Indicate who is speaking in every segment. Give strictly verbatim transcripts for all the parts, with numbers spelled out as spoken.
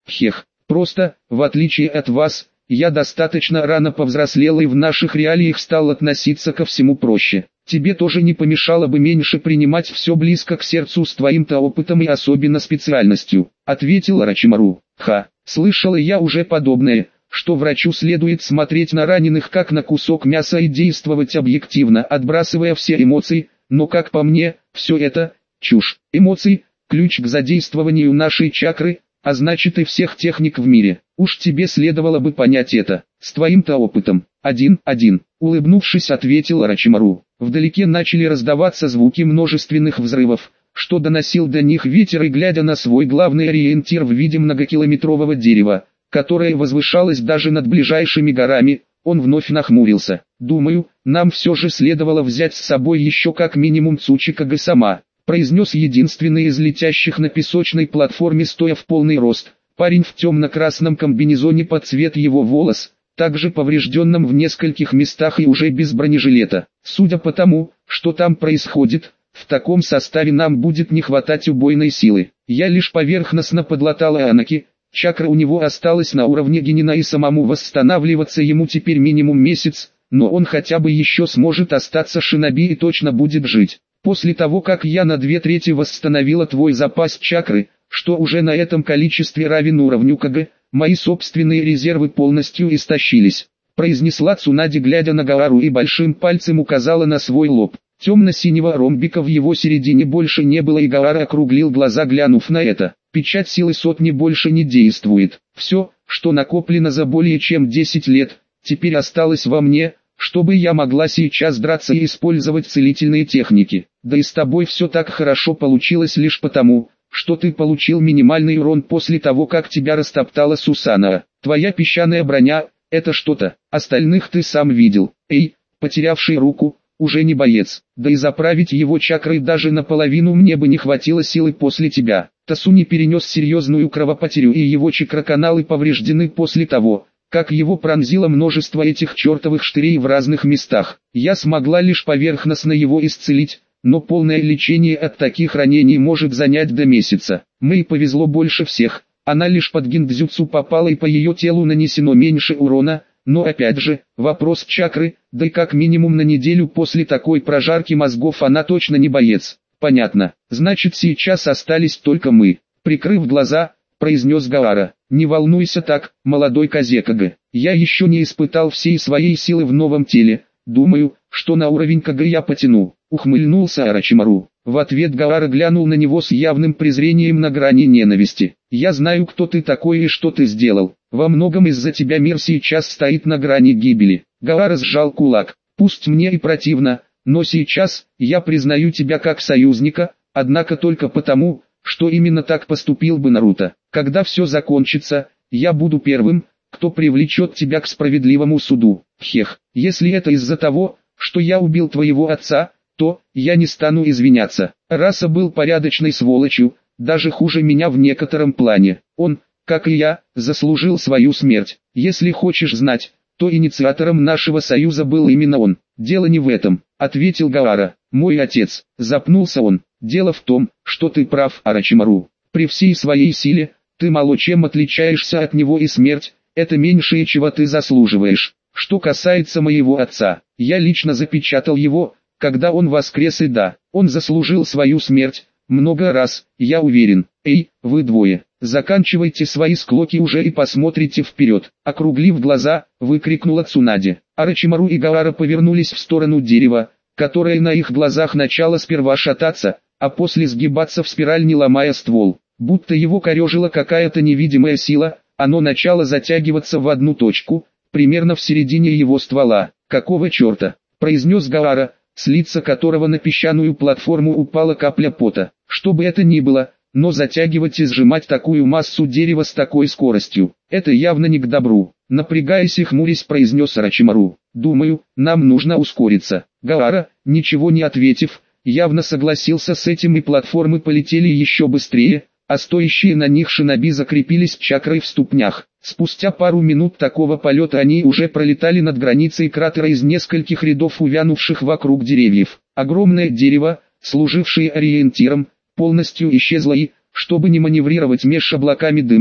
Speaker 1: Хех, просто, в отличие от вас, я достаточно рано повзрослел и в наших реалиях стал относиться ко всему проще. Тебе тоже не помешало бы меньше принимать все близко к сердцу с твоим-то опытом и особенно специальностью, ответил Орочимару. Ха, слышала я уже подобное, что врачу следует смотреть на раненых как на кусок мяса и действовать объективно, отбрасывая все эмоции, но как по мне, все это – чушь. Эмоции – ключ к задействованию нашей чакры, а значит и всех техник в мире. Уж тебе следовало бы понять это, с твоим-то опытом. Один, один, улыбнувшись, ответил Орочимару. Вдалеке начали раздаваться звуки множественных взрывов, что доносил до них ветер, и глядя на свой главный ориентир в виде многокилометрового дерева, которое возвышалось даже над ближайшими горами, он вновь нахмурился. «Думаю, нам все же следовало взять с собой еще как минимум Цучикага-сама», произнес единственный из летящих на песочной платформе, стоя в полный рост, парень в темно-красном комбинезоне под цвет его волос, также поврежденном в нескольких местах и уже без бронежилета. «Судя по тому, что там происходит, в таком составе нам будет не хватать убойной силы. Я лишь поверхностно подлатала Анаки, чакра у него осталась на уровне генина и самому восстанавливаться ему теперь минимум месяц, но он хотя бы еще сможет остаться шиноби и точно будет жить. После того, как я на две трети восстановила твой запас чакры, что уже на этом количестве равен уровню Кага, мои собственные резервы полностью истощились», произнесла Цунади, глядя на Гаару, и большим пальцем указала на свой лоб. Темно-синего ромбика в его середине больше не было, и Гаара округлил глаза, глянув на это. «Печать силы сотни больше не действует. Все, что накоплено за более чем десять лет, теперь осталось во мне, чтобы я могла сейчас драться и использовать целительные техники. Да и с тобой все так хорошо получилось лишь потому, что ты получил минимальный урон после того, как тебя растоптала Сусана. Твоя песчаная броня – это что-то, остальных ты сам видел. Эй, потерявший руку, уже не боец, да и заправить его чакрой даже наполовину мне бы не хватило силы после тебя». Тасуни перенес серьезную кровопотерю, и его чакроканалы повреждены после того, как его пронзило множество этих чертовых штырей в разных местах. Я смогла лишь поверхностно его исцелить, но полное лечение от таких ранений может занять до месяца. Мэй повезло больше всех, она лишь под гиндзюцу попала и по ее телу нанесено меньше урона, но опять же, вопрос чакры, да и как минимум на неделю после такой прожарки мозгов она точно не боец. Понятно, значит сейчас остались только мы. Прикрыв глаза, произнес Гаара. «Не волнуйся так, молодой Казекага, я еще не испытал всей своей силы в новом теле, думаю, что на уровень Кага я потяну», ухмыльнулся Орочимару. В ответ Гаара глянул на него с явным презрением на грани ненависти. «Я знаю, кто ты такой и что ты сделал, во многом из-за тебя мир сейчас стоит на грани гибели». Гаара сжал кулак. «Пусть мне и противно, но сейчас я признаю тебя как союзника, однако только потому, что именно так поступил бы Наруто. Когда все закончится, я буду первым, кто привлечет тебя к справедливому суду. Хех, если это из-за того, что я убил твоего отца, то я не стану извиняться. Раса был порядочной сволочью, даже хуже меня в некотором плане. Он, как и я, заслужил свою смерть. Если хочешь знать, то инициатором нашего союза был именно он. Дело не в этом», ответил Гаара. «Мой отец», запнулся он. «Дело в том, что ты прав, Орочимару. При всей своей силе, ты мало чем отличаешься от него, и смерть – это меньшее, чего ты заслуживаешь. Что касается моего отца, я лично запечатал его, когда он воскрес, и да, он заслужил свою смерть, много раз, я уверен. Эй, вы двое, заканчивайте свои склоки уже и посмотрите вперед», округлив глаза, выкрикнула Цунади. Орочимару и Гаара повернулись в сторону дерева, которое на их глазах начало сперва шататься, а после сгибаться в спираль, не ломая ствол. Будто его корежила какая-то невидимая сила, оно начало затягиваться в одну точку, примерно в середине его ствола. «Какого черта?» – произнес Гаара, с лица которого на песчаную платформу упала капля пота. «Что бы это ни было, но затягивать и сжимать такую массу дерева с такой скоростью – это явно не к добру», – напрягаясь и хмурясь, произнес Орочимару. «Думаю, нам нужно ускориться». Гаара, ничего не ответив, явно согласился с этим, и платформы полетели еще быстрее, а стоящие на них шиноби закрепились чакрой в ступнях. Спустя пару минут такого полета они уже пролетали над границей кратера из нескольких рядов увянувших вокруг деревьев. Огромное дерево, служившее ориентиром, полностью исчезло и, чтобы не маневрировать меж облаками дыма,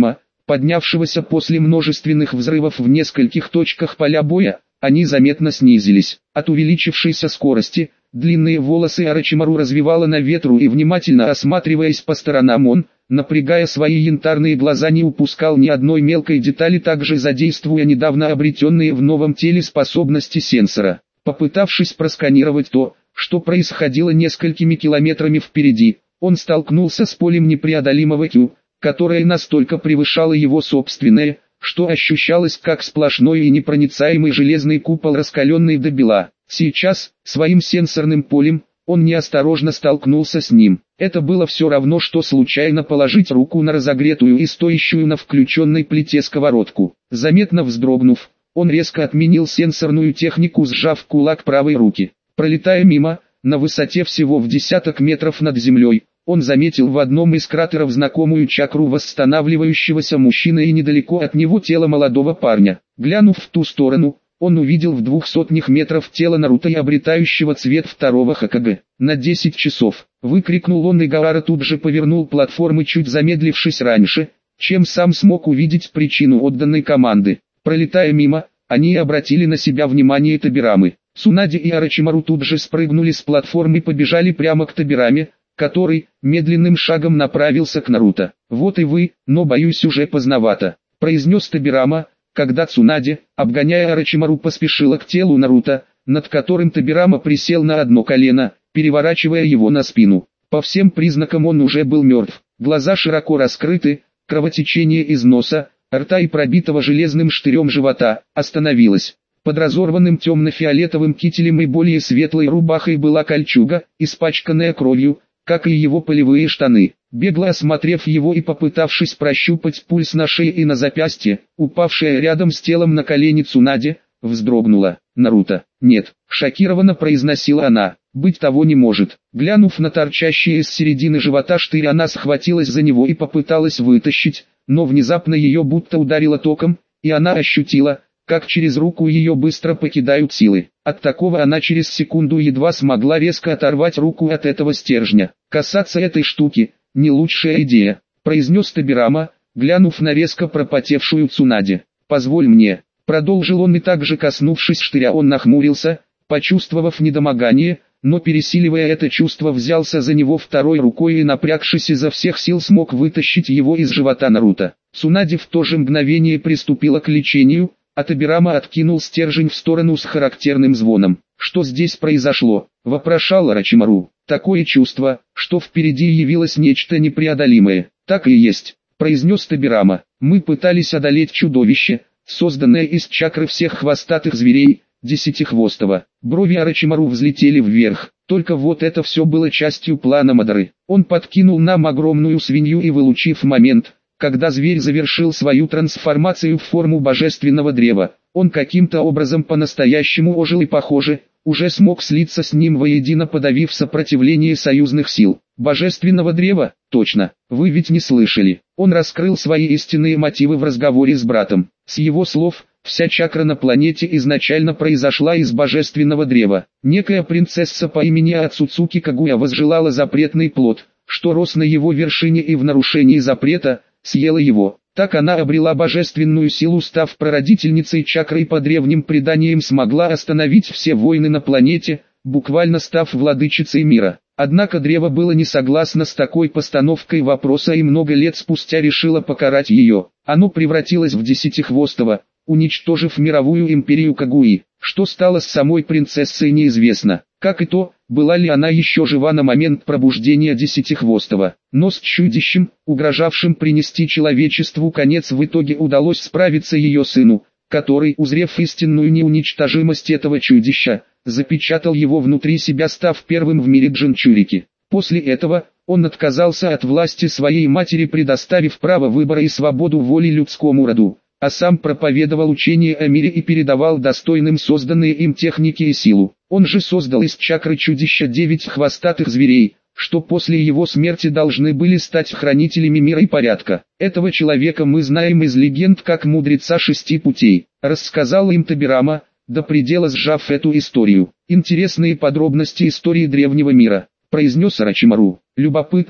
Speaker 1: поднявшегося после множественных взрывов в нескольких точках поля боя, они заметно снизились. От увеличившейся скорости, длинные волосы Орочимару развивало на ветру, и внимательно осматриваясь по сторонам он, напрягая свои янтарные глаза, не упускал ни одной мелкой детали, также задействуя недавно обретенные в новом теле способности сенсора. Попытавшись просканировать то, что происходило несколькими километрами впереди, он столкнулся с полем непреодолимого Q, которое настолько превышало его собственное, что ощущалось как сплошной и непроницаемый железный купол, раскаленный до бела. Сейчас, своим сенсорным полем, он неосторожно столкнулся с ним. Это было все равно, что случайно положить руку на разогретую и стоящую на включенной плите сковородку. Заметно вздрогнув, он резко отменил сенсорную технику, сжав кулак правой руки. Пролетая мимо, на высоте всего в десяток метров над землей, он заметил в одном из кратеров знакомую чакру восстанавливающегося мужчины и недалеко от него тело молодого парня. Глянув в ту сторону, он увидел в двух сотнях метров тело Наруто и обретающего цвет второго Хокаге. «На десять часов!» — выкрикнул он, и Гаара тут же повернул платформы, чуть замедлившись раньше, чем сам смог увидеть причину отданной команды. Пролетая мимо, они обратили на себя внимание Тобирамы. Цунаде и Орочимару тут же спрыгнули с платформы и побежали прямо к Тобираме, который медленным шагом направился к Наруто. «Вот и вы, но боюсь, уже поздновато», — произнес Тобирама, когда Цунаде, обгоняя Орочимару, поспешила к телу Наруто, над которым Тобирама присел на одно колено, переворачивая его на спину. По всем признакам он уже был мертв. Глаза широко раскрыты, кровотечение из носа, рта и пробитого железным штырем живота остановилось. Под разорванным темно-фиолетовым кителем и более светлой рубахой была кольчуга, испачканная кровью, как и его полевые штаны. Бегло осмотрев его и попытавшись прощупать пульс на шее и на запястье, упавшая рядом с телом на колени Цунаде, вздрогнула. «Наруто, нет», — шокированно произносила она, — «быть того не может». Глянув на торчащий из середины живота штырь, она схватилась за него и попыталась вытащить, но внезапно ее будто ударило током, и она ощутила, как через руку ее быстро покидают силы. От такого она через секунду едва смогла резко оторвать руку от этого стержня. «Касаться этой штуки — не лучшая идея», — произнес Тобирама, глянув на резко пропотевшую Цунаде. «Позволь мне», — продолжил он, и также коснувшись штыря он нахмурился, почувствовав недомогание, но пересиливая это чувство взялся за него второй рукой и, напрягшись изо всех сил, смог вытащить его из живота Наруто. Цунаде в то же мгновение приступила к лечению, а Тобирама откинул стержень в сторону с характерным звоном. «Что здесь произошло?» — вопрошал Орочимару. «Такое чувство, что впереди явилось нечто непреодолимое». «Так и есть», — произнес Тобирама. «Мы пытались одолеть чудовище, созданное из чакры всех хвостатых зверей, десятихвостого». Брови Орочимару взлетели вверх. Только вот это все было частью плана Мадары. Он подкинул нам огромную свинью и, вылучив момент, когда зверь завершил свою трансформацию в форму божественного древа, он каким-то образом по-настоящему ожил и, похоже, уже смог слиться с ним воедино, подавив сопротивление союзных сил. Божественного древа? Точно. Вы ведь не слышали. Он раскрыл свои истинные мотивы в разговоре с братом. С его слов, вся чакра на планете изначально произошла из божественного древа. Некая принцесса по имени Ацуцуки Кагуя возжелала запретный плод, что рос на его вершине, и в нарушении запрета съела его. Так она обрела божественную силу, став прародительницей чакры, и по древним преданиям смогла остановить все войны на планете, буквально став владычицей мира. Однако древо было не согласно с такой постановкой вопроса и много лет спустя решило покарать ее. Оно превратилось в десятихвостого, уничтожив мировую империю Кагуи. Что стало с самой принцессой, неизвестно. Как и то, была ли она еще жива на момент пробуждения десятихвостого. Но с чудищем, угрожавшим принести человечеству конец, в итоге удалось справиться ее сыну, который, узрев истинную неуничтожимость этого чудища, запечатал его внутри себя, став первым в мире Джинчурики. После этого, он отказался от власти своей матери, предоставив право выбора и свободу воли людскому роду, а сам проповедовал учение о мире и передавал достойным созданные им техники и силу. Он же создал из чакры чудища девять хвостатых зверей, что после его смерти должны были стать хранителями мира и порядка. Этого человека мы знаем из легенд как мудреца шести путей, рассказал им Тобирама, до предела сжав эту историю. Интересные подробности истории древнего мира, произнес Орочимару. Любопытно,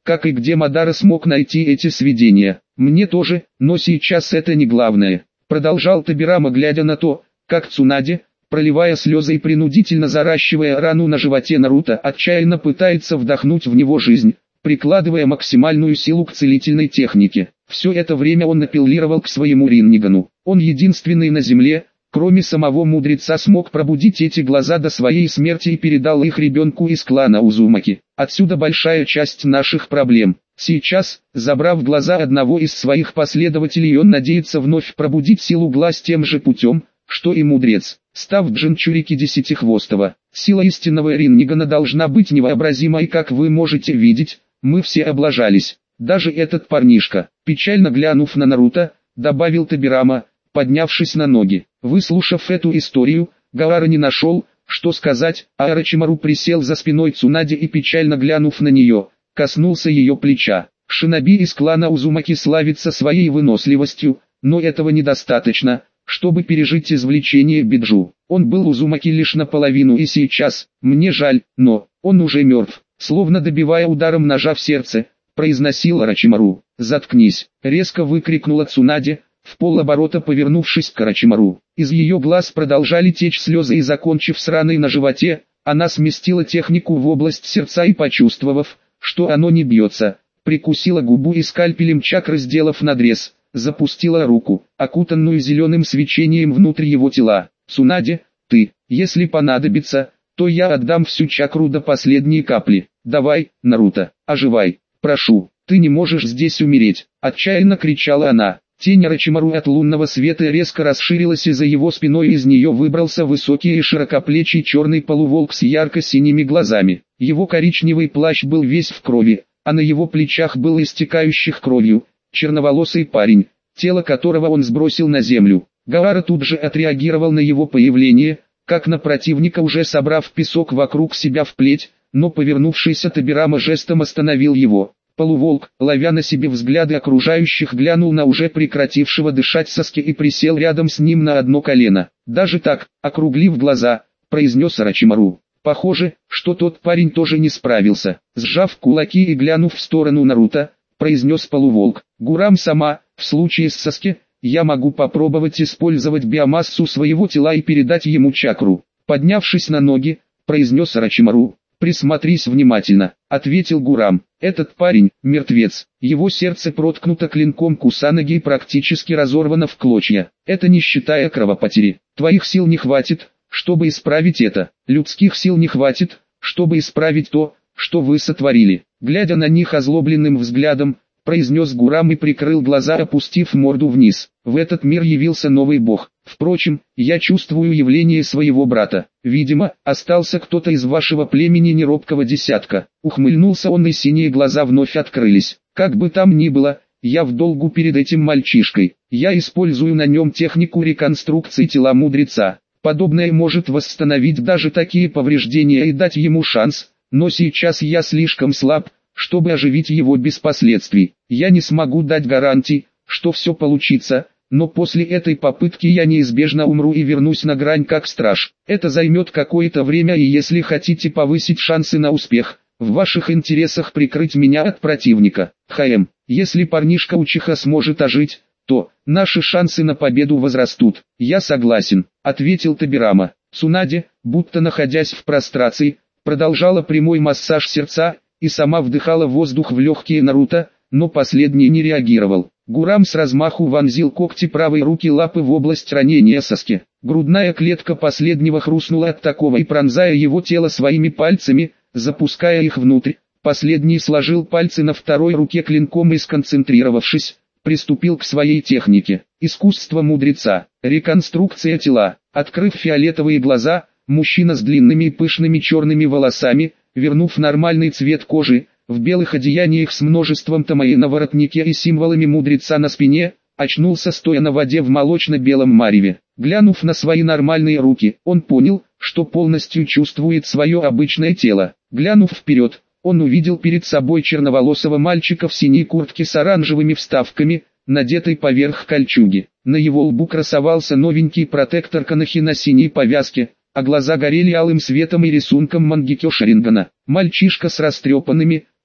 Speaker 1: как и где Мадара смог найти эти сведения. Мне тоже, но сейчас это не главное. Продолжал Табирама, глядя на то, как Цунаде, проливая слезы и принудительно заращивая рану на животе Наруто, отчаянно пытается вдохнуть в него жизнь, прикладывая максимальную силу к целительной технике. Все это время он апеллировал к своему Риннигану. Он единственный на земле, кроме самого мудреца, смог пробудить эти глаза до своей смерти и передал их ребенку из клана Узумаки. Отсюда большая часть наших проблем. Сейчас, забрав глаза одного из своих последователей, он надеется вновь пробудить силу глаз тем же путем, что и мудрец, став Джинчурики Десятихвостого. Сила истинного Риннигана должна быть невообразимой, как вы можете видеть, мы все облажались. Даже этот парнишка, печально глянув на Наруто, добавил Табирама, поднявшись на ноги. Выслушав эту историю, Гаара не нашел, что сказать, а Орочимару присел за спиной Цунаде и, печально глянув на нее, коснулся ее плеча. Шиноби из клана Узумаки славится своей выносливостью, но этого недостаточно, чтобы пережить извлечение Биджу. Он был Узумаки лишь наполовину и сейчас, мне жаль, но, он уже мертв. Словно добивая ударом ножа в сердце, произносил Орочимару. «Заткнись!» — резко выкрикнула Цунаде, в полоборота повернувшись к Орочимару. Из ее глаз продолжали течь слезы, и, закончив с раной на животе, она сместила технику в область сердца и, почувствовав, что оно не бьется, прикусила губу и скальпелем чакры, сделав надрез, запустила руку, окутанную зеленым свечением, внутрь его тела. «Цунаде, ты, если понадобится, то я отдам всю чакру до последней капли. Давай, Наруто, оживай, прошу, ты не можешь здесь умереть!» — отчаянно кричала она. Тень Орочимару от лунного света резко расширилась, и за его спиной из нее выбрался высокий и широкоплечий черный полуволк с ярко-синими глазами. Его коричневый плащ был весь в крови, а на его плечах был истекающих кровью черноволосый парень, тело которого он сбросил на землю. Гаара тут же отреагировал на его появление, как на противника, уже собрав песок вокруг себя в плеть, но повернувшийся Табирама жестом остановил его. Полуволк, ловя на себе взгляды окружающих, глянул на уже прекратившего дышать Саски и присел рядом с ним на одно колено. Даже так, округлив глаза, произнес Орочимару. Похоже, что тот парень тоже не справился. Сжав кулаки и глянув в сторону Наруто, произнес полуволк. «Гурам-сама, в случае с Саски, я могу попробовать использовать биомассу своего тела и передать ему чакру». Поднявшись на ноги, произнес Орочимару. «Присмотрись внимательно», — ответил Гурам. «Этот парень — мертвец. Его сердце проткнуто клинком Кусанаги и практически разорвано в клочья. Это не считая кровопотери. Твоих сил не хватит, чтобы исправить это. Людских сил не хватит, чтобы исправить то, что вы сотворили». Глядя на них озлобленным взглядом, произнес Гурам и прикрыл глаза, опустив морду вниз. «В этот мир явился новый бог. Впрочем, я чувствую явление своего брата. Видимо, остался кто-то из вашего племени неробкого десятка». Ухмыльнулся он, и синие глаза вновь открылись. «Как бы там ни было, я в долгу перед этим мальчишкой. Я использую на нем технику реконструкции тела мудреца. Подобное может восстановить даже такие повреждения и дать ему шанс, но сейчас я слишком слаб, чтобы оживить его без последствий. Я не смогу дать гарантий, что все получится, но после этой попытки я неизбежно умру и вернусь на грань как страж. Это займет какое-то время, и если хотите повысить шансы на успех, в ваших интересах прикрыть меня от противника. ХМ, если парнишка Учиха сможет ожить, то наши шансы на победу возрастут». «Я согласен», — ответил Табирама. Цунаде, будто находясь в прострации, продолжала прямой массаж сердца и сама вдыхала воздух в легкие Наруто, но последний не реагировал. Гурам с размаху вонзил когти правой руки лапы в область ранения Саски. Грудная клетка последнего хрустнула от такого, и, пронзая его тело своими пальцами, запуская их внутрь, последний сложил пальцы на второй руке клинком и, сконцентрировавшись, приступил к своей технике. Искусство мудреца. Реконструкция тела. Открыв фиолетовые глаза, мужчина с длинными и пышными черными волосами, вернув нормальный цвет кожи, в белых одеяниях с множеством тамаи на воротнике и символами мудреца на спине, очнулся, стоя на воде в молочно-белом мареве. Глянув на свои нормальные руки, он понял, что полностью чувствует свое обычное тело. Глянув вперед, он увидел перед собой черноволосого мальчика в синей куртке с оранжевыми вставками, надетой поверх кольчуги. На его лбу красовался новенький протектор Канахи на синей повязке, а глаза горели алым светом и рисунком Мангекё Шарингана. Мальчишка с растрепанными,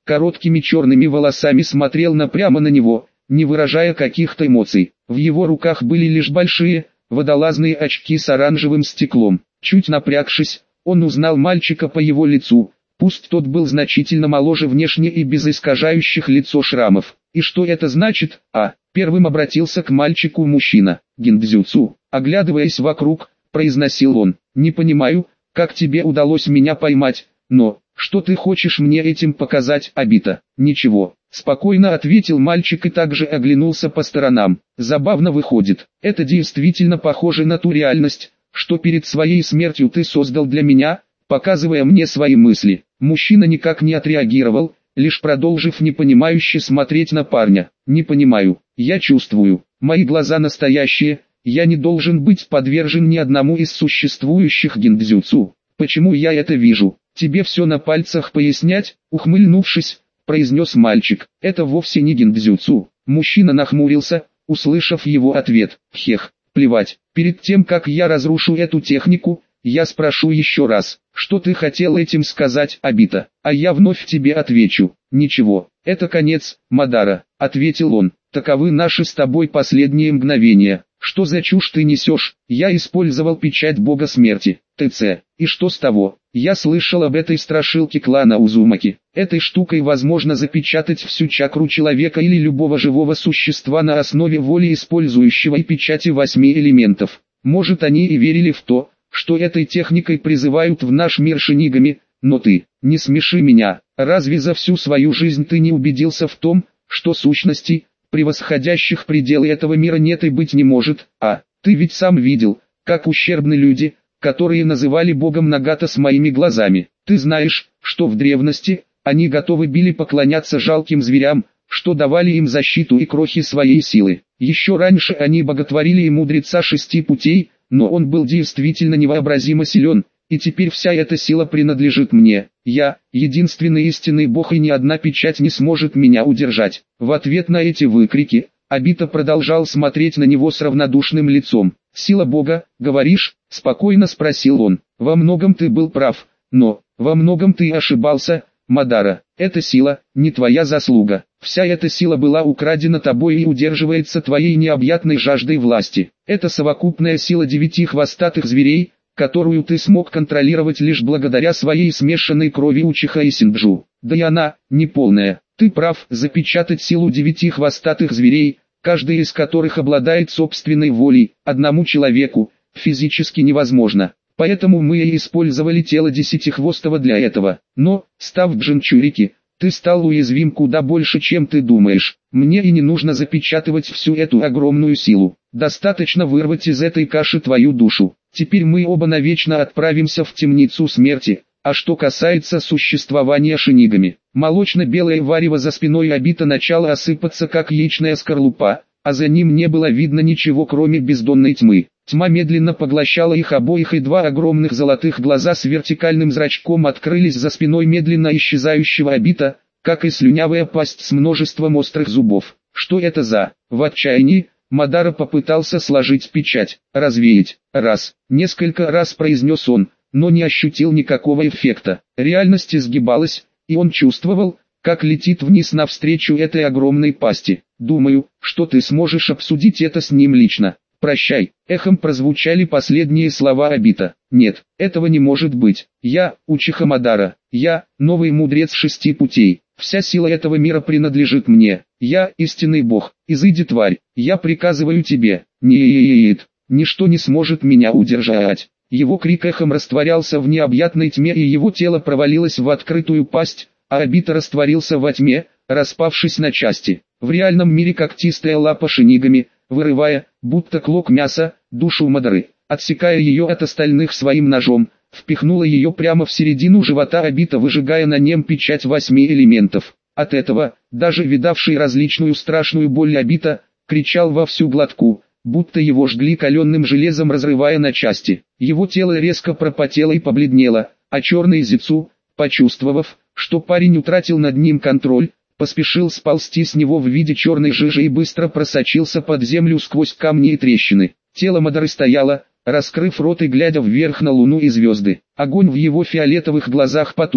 Speaker 1: короткими черными волосами смотрел на прямо на него, не выражая каких-то эмоций. В его руках были лишь большие, водолазные очки с оранжевым стеклом. Чуть напрягшись, он узнал мальчика по его лицу, пусть тот был значительно моложе внешне и без искажающих лицо шрамов. И что это значит? А, первым обратился к мальчику мужчина. Гиндзюцу, оглядываясь вокруг, произносил он. Не понимаю, как тебе удалось меня поймать, но, что ты хочешь мне этим показать, Обита? Ничего, спокойно ответил мальчик и также оглянулся по сторонам. Забавно выходит, это действительно похоже на ту реальность, что перед своей смертью ты создал для меня, показывая мне свои мысли. Мужчина никак не отреагировал, лишь продолжив непонимающе смотреть на парня. Не понимаю, я чувствую, мои глаза настоящие, я не должен быть подвержен ни одному из существующих гиндзюцу. Почему я это вижу? Тебе все на пальцах пояснять? Ухмыльнувшись, произнес мальчик. Это вовсе не гиндзюцу. Мужчина нахмурился, услышав его ответ. Хех, плевать. Перед тем как я разрушу эту технику, я спрошу еще раз, что ты хотел этим сказать, Обита? А я вновь тебе отвечу. Ничего, это конец, Мадара, ответил он. Таковы наши с тобой последние мгновения. Что за чушь ты несешь? Я использовал печать бога смерти, ТЦ. И что с того? Я слышал об этой страшилке клана Узумаки. Этой штукой возможно запечатать всю чакру человека или любого живого существа на основе воли использующего и печати восьми элементов. Может, они и верили в то, что этой техникой призывают в наш мир шинигами, но ты, не смеши меня, разве за всю свою жизнь ты не убедился в том, что сущностей, превосходящих пределы этого мира нет и быть не может, а, ты ведь сам видел, как ущербны люди, которые называли богом Нагата с моими глазами. Ты знаешь, что в древности, они готовы были поклоняться жалким зверям, что давали им защиту и крохи своей силы. Еще раньше они боготворили и мудреца шести путей, но он был действительно невообразимо силен, и теперь вся эта сила принадлежит мне. Я, единственный истинный бог, и ни одна печать не сможет меня удержать. В ответ на эти выкрики, Обита продолжал смотреть на него с равнодушным лицом. «Сила бога, говоришь?» – спокойно спросил он. «Во многом ты был прав, но, во многом ты ошибался, Мадара. Эта сила, не твоя заслуга. Вся эта сила была украдена тобой и удерживается твоей необъятной жаждой власти. Это совокупная сила девяти хвостатых зверей, которую ты смог контролировать лишь благодаря своей смешанной крови Учиха и Синджу. Да и она, неполная. Ты прав, запечатать силу девяти хвостатых зверей, каждый из которых обладает собственной волей, одному человеку, физически невозможно. Поэтому мы и использовали тело Десятихвостого для этого. Но, став Джинчурики, ты стал уязвим куда больше, чем ты думаешь. Мне и не нужно запечатывать всю эту огромную силу. Достаточно вырвать из этой каши твою душу. Теперь мы оба навечно отправимся в темницу смерти. А что касается существования шинигами, молочно-белое варево за спиной Обита начало осыпаться как яичная скорлупа, а за ним не было видно ничего кроме бездонной тьмы. Тьма медленно поглощала их обоих, и два огромных золотых глаза с вертикальным зрачком открылись за спиной медленно исчезающего Обита, как и слюнявая пасть с множеством острых зубов. Что это за? В отчаянии, Мадара попытался сложить печать, развеять. Раз, несколько раз произнес он, но не ощутил никакого эффекта. Реальность изгибалась, и он чувствовал, как летит вниз навстречу этой огромной пасти. Думаю, что ты сможешь обсудить это с ним лично. «Прощай», эхом прозвучали последние слова Обита. «Нет, этого не может быть. Я, Учиха Мадара, я, новый мудрец шести путей. Вся сила этого мира принадлежит мне. Я, истинный бог. Изыди, тварь, я приказываю тебе. Нет, ничто не сможет меня удержать». Его крик эхом растворялся в необъятной тьме, и его тело провалилось в открытую пасть, а Обита растворился во тьме, распавшись на части. В реальном мире когтистая лапа шинигами, вырывая, будто клок мяса, душу Мадары, отсекая ее от остальных своим ножом, впихнула ее прямо в середину живота Обита, выжигая на нем печать восьми элементов. От этого, даже видавший различную страшную боль Обита, кричал во всю глотку, будто его жгли каленым железом, разрывая на части. Его тело резко пропотело и побледнело, а черный Зицу, почувствовав, что парень утратил над ним контроль, поспешил сползти с него в виде черной жижи и быстро просочился под землю сквозь камни и трещины. Тело Мадары стояло, раскрыв рот и глядя вверх на луну и звезды. Огонь в его фиолетовых глазах потух,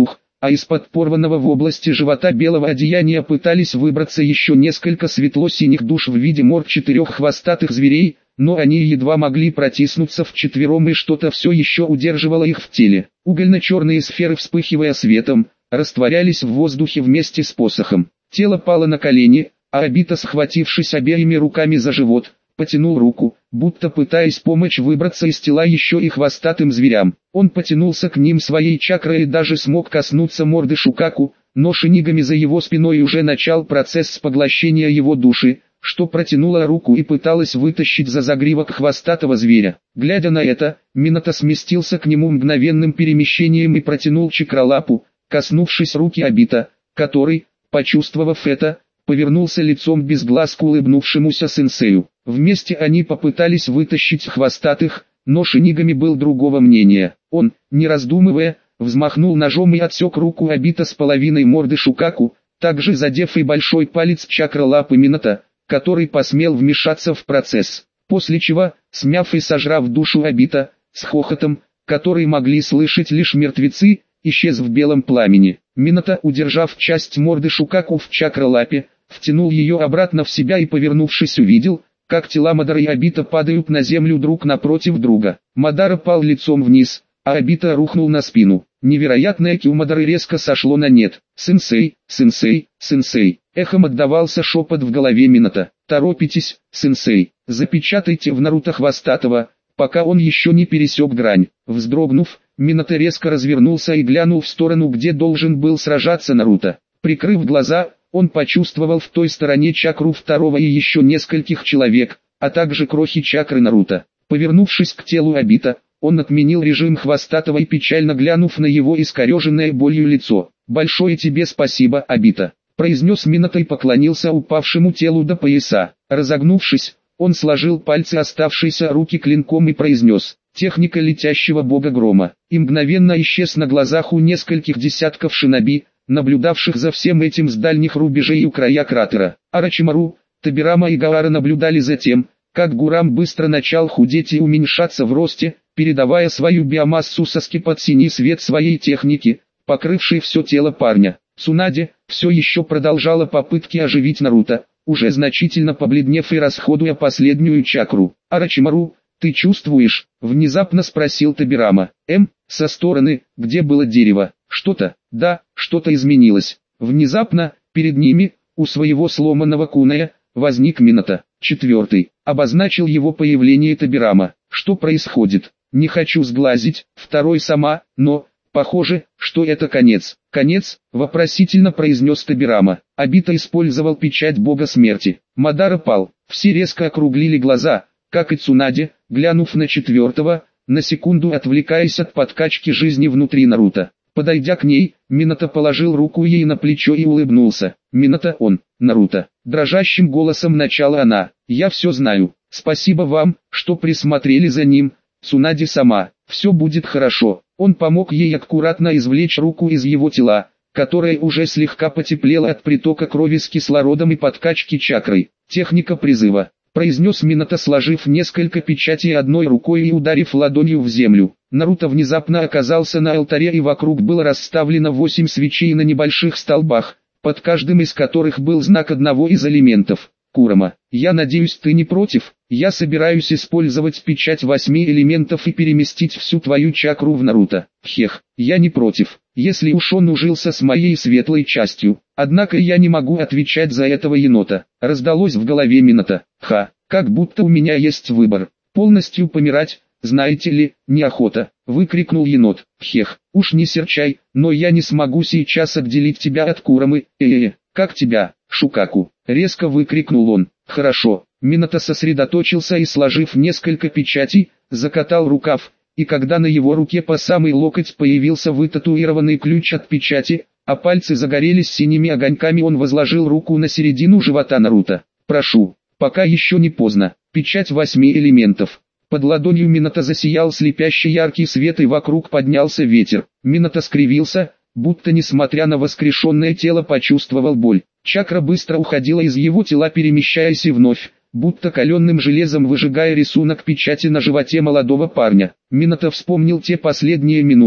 Speaker 1: а из-под порванного в области живота белого одеяния пытались выбраться еще несколько светло-синих душ в виде морд четырех хвостатых зверей, но они едва могли протиснуться вчетвером, и что-то все еще удерживало их в теле. Угольно-черные сферы, вспыхивая светом, растворялись в воздухе вместе с посохом. Тело пало на колени, а Обита, схватившись обеими руками за живот, потянул руку, будто пытаясь помочь выбраться из тела еще и хвостатым зверям. Он потянулся к ним своей чакрой и даже смог коснуться морды Шукаку, но Шинигами за его спиной уже начал процесс поглощения его души, что протянула руку и пыталась вытащить за загривок хвостатого зверя. Глядя на это, Минато сместился к нему мгновенным перемещением и протянул чакралапу, коснувшись руки Обита, который, почувствовав это, повернулся лицом без глаз к улыбнувшемуся сенсею. Вместе они попытались вытащить хвостатых, но Шинигами был другого мнения. Он, не раздумывая, взмахнул ножом и отсек руку Обита с половиной морды Шукаку, также задев и большой палец чакралапы Минато, который посмел вмешаться в процесс. После чего, смяв и сожрав душу Обита, с хохотом, который могли слышать лишь мертвецы, исчез в белом пламени. Минато, удержав часть морды Шукаку в чакралапе, втянул ее обратно в себя и, повернувшись, увидел, как тела Мадара и Обита падают на землю друг напротив друга. Мадара пал лицом вниз, а Обита рухнул на спину. Невероятное кю Мадары резко сошло на нет. «Сенсей, сенсей, сенсей!» Эхом отдавался шепот в голове Минато. «Торопитесь, сенсей, запечатайте в Наруто хвостатого, пока он еще не пересек грань». Вздрогнув, Минато резко развернулся и глянул в сторону, где должен был сражаться Наруто. Прикрыв глаза, он почувствовал в той стороне чакру второго и еще нескольких человек, а также крохи чакры Наруто. Повернувшись к телу Обита, он отменил режим хвостатого и, печально глянув на его искореженное болью лицо: «Большое тебе спасибо, Обита», произнес Минато и поклонился упавшему телу до пояса. Разогнувшись, он сложил пальцы оставшейся руки клинком и произнес: «Техника летящего бога грома», и мгновенно исчез на глазах у нескольких десятков шиноби, наблюдавших за всем этим с дальних рубежей у края кратера. Орочимару, Тобирама и Гаара наблюдали за тем, как Гурам быстро начал худеть и уменьшаться в росте, передавая свою биомассу соски под синий свет своей техники, покрывшей все тело парня. Цунаде все еще продолжала попытки оживить Наруто, уже значительно побледнев и расходуя последнюю чакру. «Орочимару, ты чувствуешь?» — внезапно спросил Тобирама. «Эм, со стороны, где было дерево, что-то, да, что-то изменилось». Внезапно, перед ними, у своего сломанного куная, возник Минато. Четвертый, обозначил его появление Тобирама. «Что происходит? Не хочу сглазить». Второй сама, но, похоже, что это конец. «Конец?» — вопросительно произнес Тобирама. Обита использовал печать бога смерти. Мадара пал. Все резко округлили глаза, как и Цунаде, глянув на четвертого, на секунду отвлекаясь от подкачки жизни внутри Наруто. Подойдя к ней, Минато положил руку ей на плечо и улыбнулся. «Минато, он, Наруто», — дрожащим голосом начала она. «Я все знаю. Спасибо вам, что присмотрели за ним, Цунаде сама. Все будет хорошо». Он помог ей аккуратно извлечь руку из его тела, которое уже слегка потеплело от притока крови с кислородом и подкачки чакрой. «Техника призыва», — произнес Минато, сложив несколько печатей одной рукой и ударив ладонью в землю. Наруто внезапно оказался на алтаре, и вокруг было расставлено восемь свечей на небольших столбах, под каждым из которых был знак одного из элементов. «Курама, я надеюсь, ты не против? Я собираюсь использовать печать восьми элементов и переместить всю твою чакру в Наруто». «Хех, я не против, если уж он ужился с моей светлой частью. Однако я не могу отвечать за этого енота», — раздалось в голове Минато. «Ха, как будто у меня есть выбор. Полностью помирать, знаете ли, неохота», — выкрикнул енот. «Хех, уж не серчай, но я не смогу сейчас отделить тебя от Курамы. Э-э-э, как тебя, Шукаку?» — резко выкрикнул он. «Хорошо». Минато сосредоточился и, сложив несколько печатей, закатал рукав, и когда на его руке по самый локоть появился вытатуированный ключ от печати, а пальцы загорелись синими огоньками, он возложил руку на середину живота Наруто. «Прошу, пока еще не поздно». Печать восьми элементов. Под ладонью Минато засиял слепящий яркий свет, и вокруг поднялся ветер. Минато скривился, будто несмотря на воскрешенное тело почувствовал боль. Чакра быстро уходила из его тела, перемещаясь и вновь, будто каленым железом выжигая рисунок печати на животе молодого парня. Минато вспомнил те последние минуты,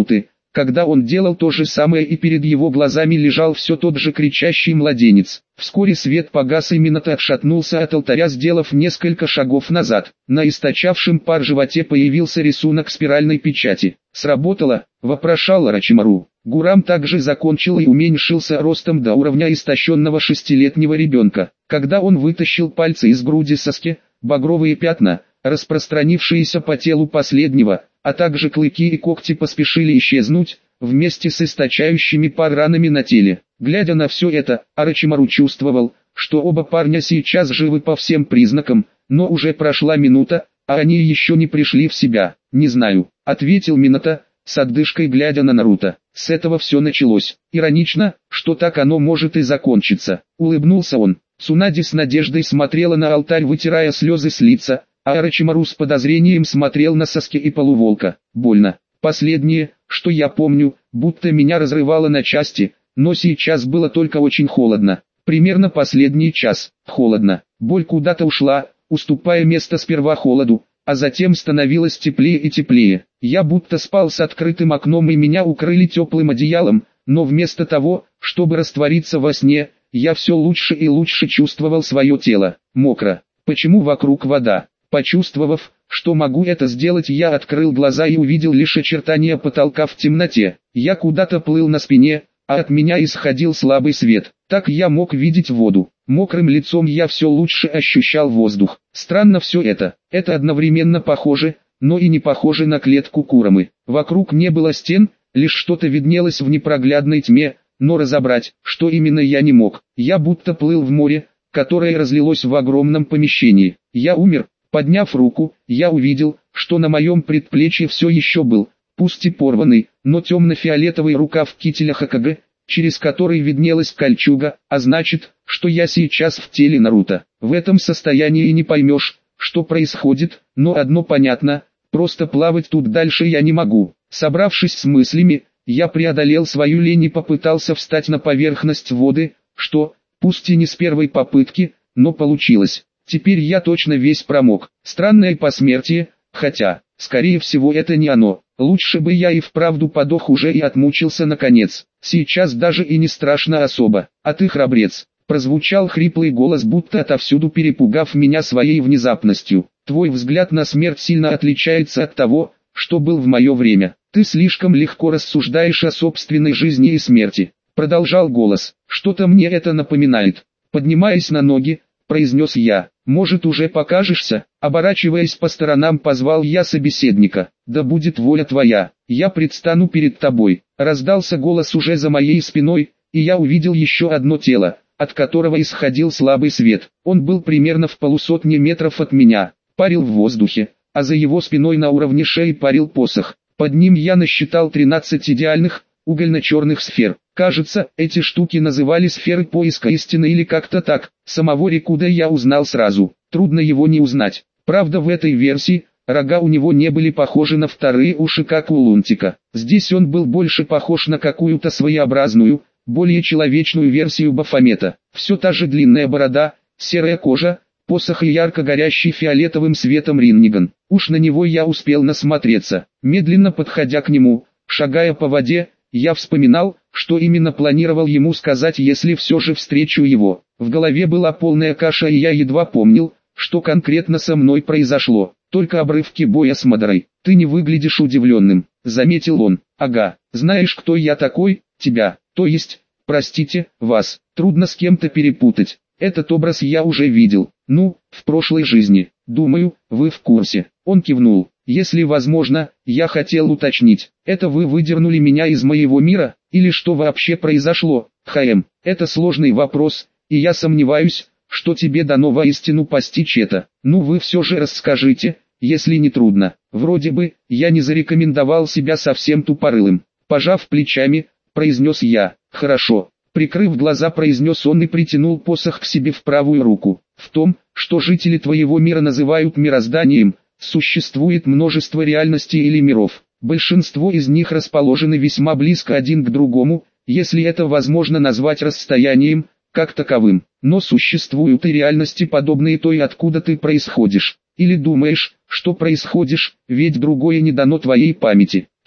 Speaker 1: когда он делал то же самое и перед его глазами лежал все тот же кричащий младенец. Вскоре свет погас и Минато отшатнулся от алтаря, сделав несколько шагов назад. На источавшем пар животе появился рисунок спиральной печати. «Сработало?» – вопрошал Орочимару. Гурам также закончил и уменьшился ростом до уровня истощенного шестилетнего ребенка. Когда он вытащил пальцы из груди Саски, багровые пятна, распространившиеся по телу последнего, а также клыки и когти поспешили исчезнуть, вместе с источающими пар ранами на теле. Глядя на все это, Орочимару чувствовал, что оба парня сейчас живы по всем признакам, но уже прошла минута, а они еще не пришли в себя. «Не знаю», — ответил Минато, с отдышкой глядя на Наруто. «С этого все началось. Иронично, что так оно может и закончиться». Улыбнулся он. Цунади с надеждой смотрела на алтарь, вытирая слезы с лица, а Орочимару с подозрением смотрел на Саски и полуволка. «Больно. Последнее, что я помню, будто меня разрывало на части, но сейчас было только очень холодно. Примерно последний час. Холодно. Боль куда-то ушла, уступая место сперва холоду, а затем становилось теплее и теплее. Я будто спал с открытым окном и меня укрыли теплым одеялом, но вместо того, чтобы раствориться во сне, я все лучше и лучше чувствовал свое тело. Мокро. Почему вокруг вода?» Почувствовав, что могу это сделать, я открыл глаза и увидел лишь очертания потолка в темноте. Я куда-то плыл на спине, а от меня исходил слабый свет. Так я мог видеть воду. Мокрым лицом я все лучше ощущал воздух. Странно все это. Это одновременно похоже, но и не похоже на клетку Курамы. Вокруг не было стен, лишь что-то виднелось в непроглядной тьме, но разобрать, что именно, я не мог. Я будто плыл в море, которое разлилось в огромном помещении. Я умер. Подняв руку, я увидел, что на моем предплечье все еще был, пусть и порванный, но темно-фиолетовый рукав кителя Хокаге, через который виднелась кольчуга, а значит, что я сейчас в теле Наруто. В этом состоянии не поймешь, что происходит, но одно понятно, просто плавать тут дальше я не могу. Собравшись с мыслями, я преодолел свою лень и попытался встать на поверхность воды, что, пусть и не с первой попытки, но получилось. Теперь я точно весь промок. Странное посмертие, хотя, скорее всего, это не оно. Лучше бы я и вправду подох уже и отмучился наконец. Сейчас даже и не страшно особо. «А ты храбрец», — прозвучал хриплый голос, будто отовсюду перепугав меня своей внезапностью. «Твой взгляд на смерть сильно отличается от того, что был в мое время. Ты слишком легко рассуждаешь о собственной жизни и смерти», — продолжал голос. «Что-то мне это напоминает». Поднимаясь на ноги, произнес я. «Может, уже покажешься?» Оборачиваясь по сторонам, позвал я собеседника. «Да будет воля твоя, я предстану перед тобой». Раздался голос уже за моей спиной, и я увидел еще одно тело, от которого исходил слабый свет. Он был примерно в полусотни метров от меня, парил в воздухе, а за его спиной на уровне шеи парил посох. Под ним я насчитал тринадцать идеальных, угольно-черных сфер. Кажется, эти штуки называли сферы поиска истины или как-то так. Самого Рикуда я узнал сразу, трудно его не узнать. Правда, в этой версии, рога у него не были похожи на вторые уши, как у Лунтика. Здесь он был больше похож на какую-то своеобразную, более человечную версию Бафомета. Все та же длинная борода, серая кожа, посох и ярко горящий фиолетовым светом Ринниган. Уж на него я успел насмотреться. Медленно подходя к нему, шагая по воде, я вспоминал, что именно планировал ему сказать, если все же встречу его. В голове была полная каша, и я едва помнил, что конкретно со мной произошло. Только обрывки боя с Мадорой. «Ты не выглядишь удивленным», — заметил он. «Ага, знаешь, кто я такой? Тебя, то есть, простите, вас, трудно с кем-то перепутать. Этот образ я уже видел, ну, в прошлой жизни. Думаю, вы в курсе». Он кивнул. «Если возможно, я хотел уточнить, это вы выдернули меня из моего мира, или что вообще произошло?» «Хм, это сложный вопрос, и я сомневаюсь, что тебе дано воистину постичь это. Ну вы все же расскажите, если не трудно». «Вроде бы, я не зарекомендовал себя совсем тупорылым». Пожав плечами, произнес я. «Хорошо». Прикрыв глаза, произнес он и притянул посох к себе в правую руку. «В том, что жители твоего мира называют мирозданием, существует множество реальностей или миров. Большинство из них расположены весьма близко один к другому, если это возможно назвать расстоянием, как таковым. Но существуют и реальности, подобные той, откуда ты происходишь. Или думаешь, что происходишь, ведь другое не дано твоей памяти.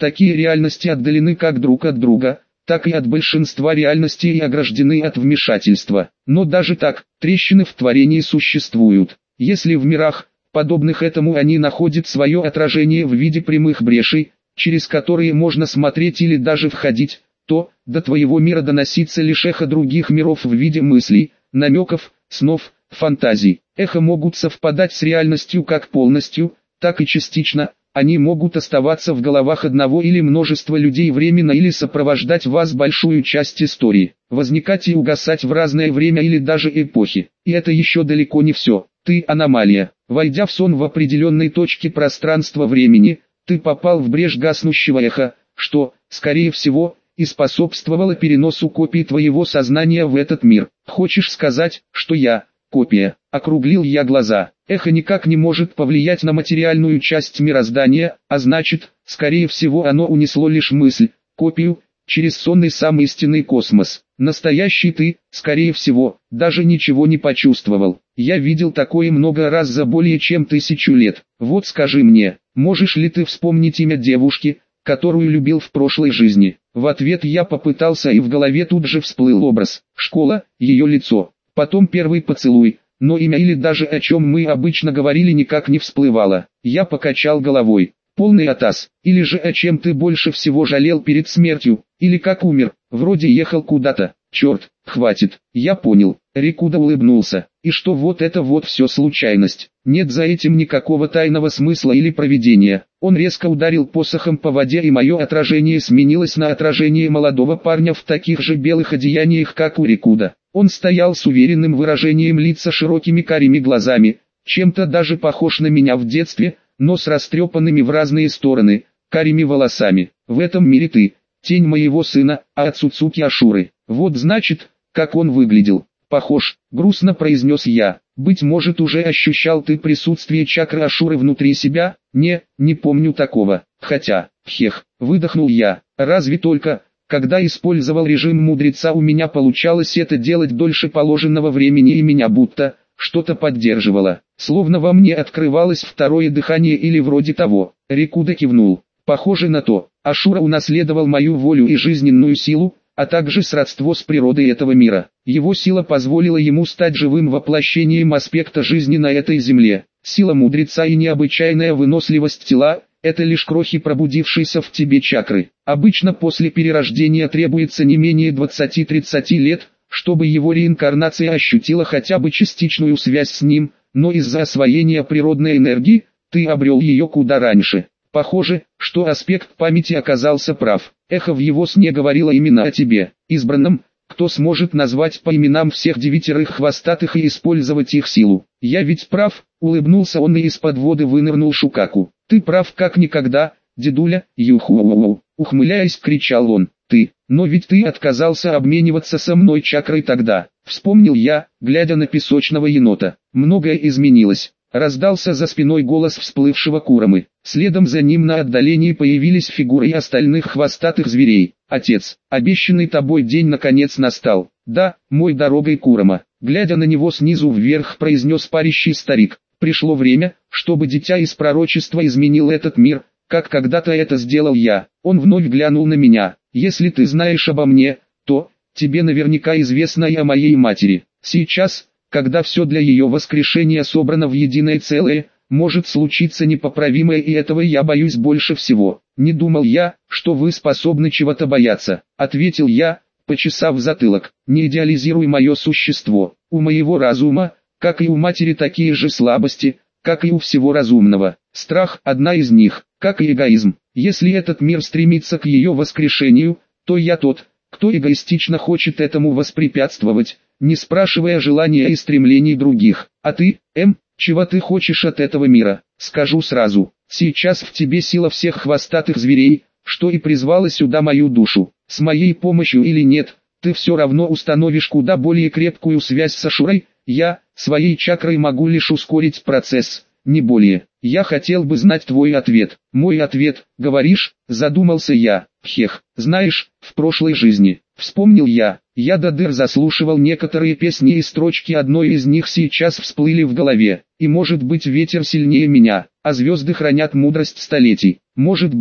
Speaker 1: Такие реальности отдалены как друг от друга, так и от большинства реальностей и ограждены от вмешательства. Но даже так, трещины в творении существуют. Если в мирах, подобных этому, они находят свое отражение в виде прямых брешей, через которые можно смотреть или даже входить, то до твоего мира доносится лишь эхо других миров в виде мыслей, намеков, снов, фантазий. Эхо могут совпадать с реальностью как полностью, так и частично. Они могут оставаться в головах одного или множества людей временно или сопровождать вас большую часть истории, возникать и угасать в разное время или даже эпохи. И это еще далеко не все. Ты аномалия. Войдя в сон в определенной точке пространства-времени, ты попал в брешь гаснущего эха, что, скорее всего, и способствовало переносу копий твоего сознания в этот мир. Хочешь сказать, что я копия? Округлил я глаза. Эхо никак не может повлиять на материальную часть мироздания, а значит, скорее всего, оно унесло лишь мысль, копию, через сонный сам истинный космос. Настоящий ты, скорее всего, даже ничего не почувствовал. Я видел такое много раз за более чем тысячу лет. Вот скажи мне, можешь ли ты вспомнить имя девушки, которую любил в прошлой жизни? В ответ я попытался, и в голове тут же всплыл образ. Школа, ее лицо, потом первый поцелуй, но имя или даже о чем мы обычно говорили никак не всплывало. Я покачал головой. Полный атас. Или же о чем ты больше всего жалел перед смертью, или как умер, вроде ехал куда-то. Черт, хватит, я понял. Рикуда улыбнулся. И что вот это вот все случайность. Нет за этим никакого тайного смысла или провидения. Он резко ударил посохом по воде, и мое отражение сменилось на отражение молодого парня в таких же белых одеяниях, как у Рикуда. Он стоял с уверенным выражением лица, широкими карими глазами, чем-то даже похож на меня в детстве, но с растрепанными в разные стороны, карими волосами. В этом мире ты, тень моего сына, а Ацуцуки Ашуры. Вот значит, как он выглядел. Похож, грустно произнес я. Быть может, уже ощущал ты присутствие чакры Ашуры внутри себя? Не, не помню такого. Хотя, хех, выдохнул я. Разве только, когда использовал режим мудреца, у меня получалось это делать дольше положенного времени, и меня будто что-то поддерживало. Словно во мне открывалось второе дыхание или вроде того. Рикуда кивнул. Похоже на то. Ашура унаследовал мою волю и жизненную силу, а также сродство с природой этого мира. Его сила позволила ему стать живым воплощением аспекта жизни на этой земле. Сила мудреца и необычайная выносливость тела – это лишь крохи пробудившейся в тебе чакры. Обычно после перерождения требуется не менее двадцати-тридцати лет, чтобы его реинкарнация ощутила хотя бы частичную связь с ним, но из-за освоения природной энергии, ты обрел ее куда раньше. Похоже, что аспект памяти оказался прав. Эхо в его сне говорило именно о тебе, избранном, кто сможет назвать по именам всех девятерых хвостатых и использовать их силу. Я ведь прав, улыбнулся он, и из-под воды вынырнул Шукаку. Ты прав как никогда, дедуля, юху, ухмыляясь, кричал он. Ты, но ведь ты отказался обмениваться со мной чакрой тогда. Вспомнил я, глядя на песочного енота. Многое изменилось. Раздался за спиной голос всплывшего Курамы. Следом за ним на отдалении появились фигуры и остальных хвостатых зверей. Отец, обещанный тобой день наконец настал. Да, мой дорогой Курама. Глядя на него снизу вверх, произнес парящий старик. Пришло время, чтобы дитя из пророчества изменил этот мир, как когда-то это сделал я. Он вновь глянул на меня. Если ты знаешь обо мне, то тебе наверняка известно и о моей матери. Сейчас, когда все для ее воскрешения собрано в единое целое, может случиться непоправимое, и этого я боюсь больше всего. Не думал я, что вы способны чего-то бояться, ответил я, почесав затылок. Не идеализируй мое существо. У моего разума, как и у матери, такие же слабости, как и у всего разумного. Страх – одна из них, как и эгоизм. Если этот мир стремится к ее воскрешению, то я тот, кто эгоистично хочет этому воспрепятствовать, не спрашивая желания и стремлений других. А ты, М, чего ты хочешь от этого мира? Скажу сразу, сейчас в тебе сила всех хвостатых зверей, что и призвала сюда мою душу. С моей помощью или нет, ты все равно установишь куда более крепкую связь с Ашурой. Я, своей чакрой, могу лишь ускорить процесс, не более. Я хотел бы знать твой ответ. Мой ответ, говоришь, задумался я. Хех, знаешь, в прошлой жизни, вспомнил я, я до дыр заслушивал некоторые песни, и строчки одной из них сейчас всплыли в голове. И может быть, ветер сильнее меня, а звезды хранят мудрость столетий. Может быть,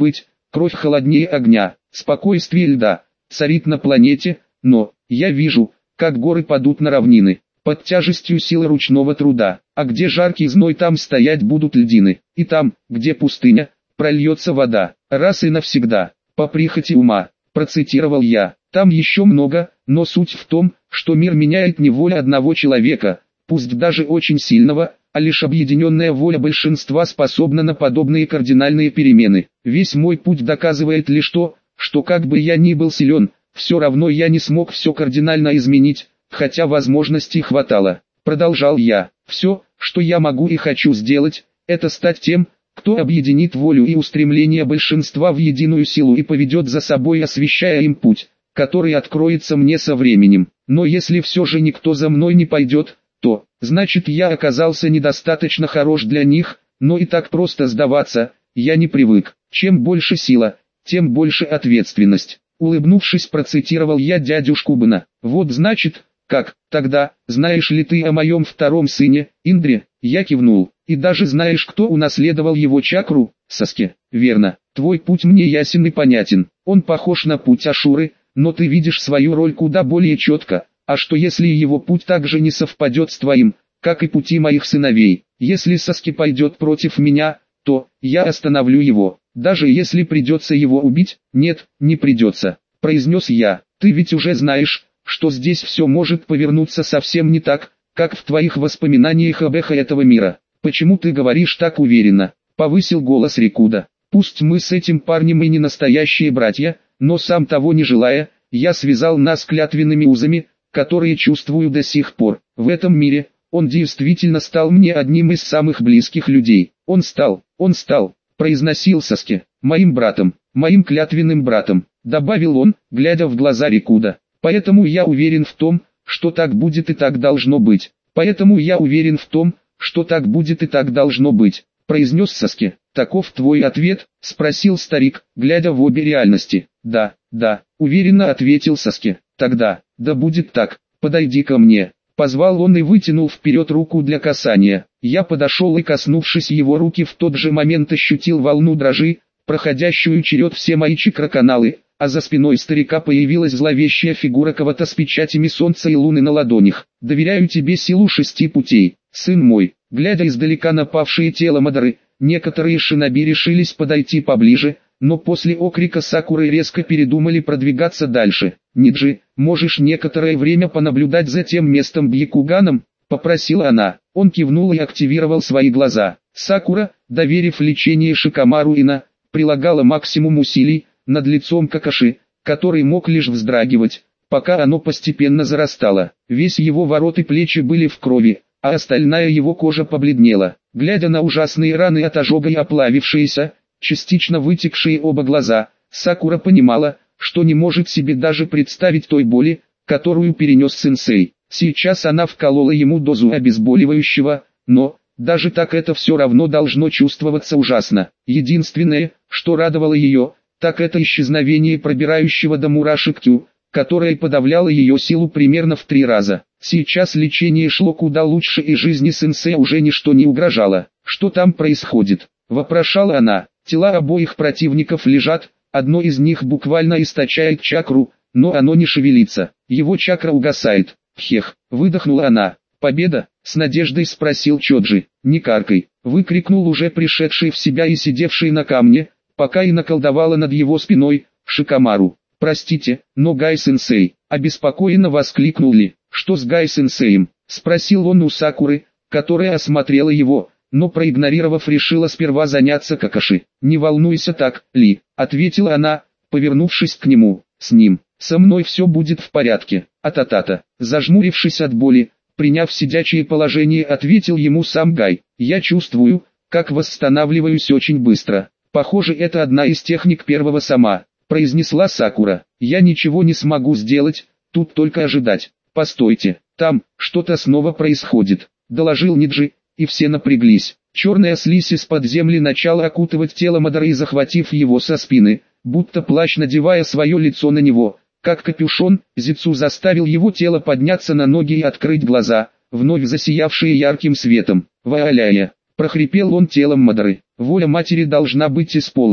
Speaker 1: кровь холоднее огня, спокойствие льда, царит на планете, но, я вижу, как горы падут на равнины, под тяжестью силы ручного труда, а где жаркий зной, там стоять будут льдины, и там, где пустыня, прольется вода, раз и навсегда, по прихоти ума, процитировал я. Там еще много, но суть в том, что мир меняет не воля одного человека, пусть даже очень сильного, а лишь объединенная воля большинства способна на подобные кардинальные перемены. Весь мой путь доказывает лишь то, что как бы я ни был силен, все равно я не смог все кардинально изменить, хотя возможностей хватало. Продолжал я. Все, что я могу и хочу сделать, это стать тем, кто объединит волю и устремление большинства в единую силу и поведет за собой, освещая им путь, который откроется мне со временем. Но если все же никто за мной не пойдет, то, значит, я оказался недостаточно хорош для них, но и так просто сдаваться я не привык. Чем больше сила, тем больше ответственность. Улыбнувшись, процитировал я дядюшку Бена. Вот значит, как, тогда, знаешь ли ты о моем втором сыне, Индре? Я кивнул. И даже знаешь, кто унаследовал его чакру? Саске. Верно. Твой путь мне ясен и понятен. Он похож на путь Ашуры, но ты видишь свою роль куда более четко. А что если его путь также не совпадет с твоим, как и пути моих сыновей? Если Саске пойдет против меня, то я остановлю его. Даже если придется его убить? Нет, не придется, произнес я. Ты ведь уже знаешь, что здесь все может повернуться совсем не так, как в твоих воспоминаниях об эхо этого мира. Почему ты говоришь так уверенно? Повысил голос Рикуда. Пусть мы с этим парнем и не настоящие братья, но сам того не желая, я связал нас клятвенными узами, которые чувствую до сих пор. В этом мире, он действительно стал мне одним из самых близких людей. Он стал, он стал, произносил Саске, моим братом, моим клятвенным братом, добавил он, глядя в глаза Рикуда. Поэтому я уверен в том, что так будет и так должно быть. Поэтому я уверен в том, что так будет и так должно быть, произнес Саске. Таков твой ответ? Спросил старик, глядя в обе реальности. Да, да, уверенно ответил Саске. Тогда, да будет так, подойди ко мне. Позвал он и вытянул вперед руку для касания. Я подошел и, коснувшись его руки, в тот же момент ощутил волну дрожи, проходящую через все мои чакроканалы, а за спиной старика появилась зловещая фигура кого-то с печатями солнца и луны на ладонях. «Доверяю тебе силу шести путей, сын мой». Глядя издалека на павшее тело Мадары, некоторые шиноби решились подойти поближе, но после окрика Сакуры резко передумали продвигаться дальше. «Ниджи, можешь некоторое время понаблюдать за тем местом Бьякуганом?» — попросила она. Он кивнул и активировал свои глаза. Сакура, доверив лечение Шикамару Ина, прилагала максимум усилий над лицом Какаши, который мог лишь вздрагивать, пока оно постепенно зарастало. Весь его ворот и плечи были в крови, а остальная его кожа побледнела. Глядя на ужасные раны от ожога и оплавившиеся, частично вытекшие оба глаза, Сакура понимала, что не может себе даже представить той боли, которую перенес сенсей. Сейчас она вколола ему дозу обезболивающего, но, даже так это все равно должно чувствоваться ужасно. Единственное, что радовало ее, так это исчезновение пробирающего до мурашек Тю, которое подавляло ее силу примерно в три раза. Сейчас лечение шло куда лучше и жизни сенсея уже ничто не угрожало. «Что там происходит?» – вопрошала она. Тела обоих противников лежат, одно из них буквально источает чакру, но оно не шевелится. Его чакра угасает. «Хех!» – выдохнула она. «Победа?» – с надеждой спросил Чоджи. «Не каркай!» – выкрикнул уже пришедший в себя и сидевший на камне, пока и наколдовала над его спиной, Шикамару. «Простите, но Гай-сенсей!» – обеспокоенно воскликнул Ли. «Что с Гай-сенсеем?» – спросил он у Сакуры, которая осмотрела его, но проигнорировав решила сперва заняться Какаши. «Не волнуйся так, Ли», – ответила она, повернувшись к нему. «С ним, со мной все будет в порядке». А-та-та-та, зажмурившись от боли, приняв сидячее положение, ответил ему сам Гай. «Я чувствую, как восстанавливаюсь очень быстро. Похоже, это одна из техник первого сама», – произнесла Сакура. «Я ничего не смогу сделать, тут только ожидать». «Постойте, там, что-то снова происходит», – доложил Ниджи, и все напряглись. Черная слизь из-под земли начала окутывать тело Мадары и, захватив его со спины, будто плащ надевая свое лицо на него, как капюшон, Зицу заставил его тело подняться на ноги и открыть глаза, вновь засиявшие ярким светом. «Вааляя!» – прохрипел он телом Мадары. «Воля матери должна быть исполнена».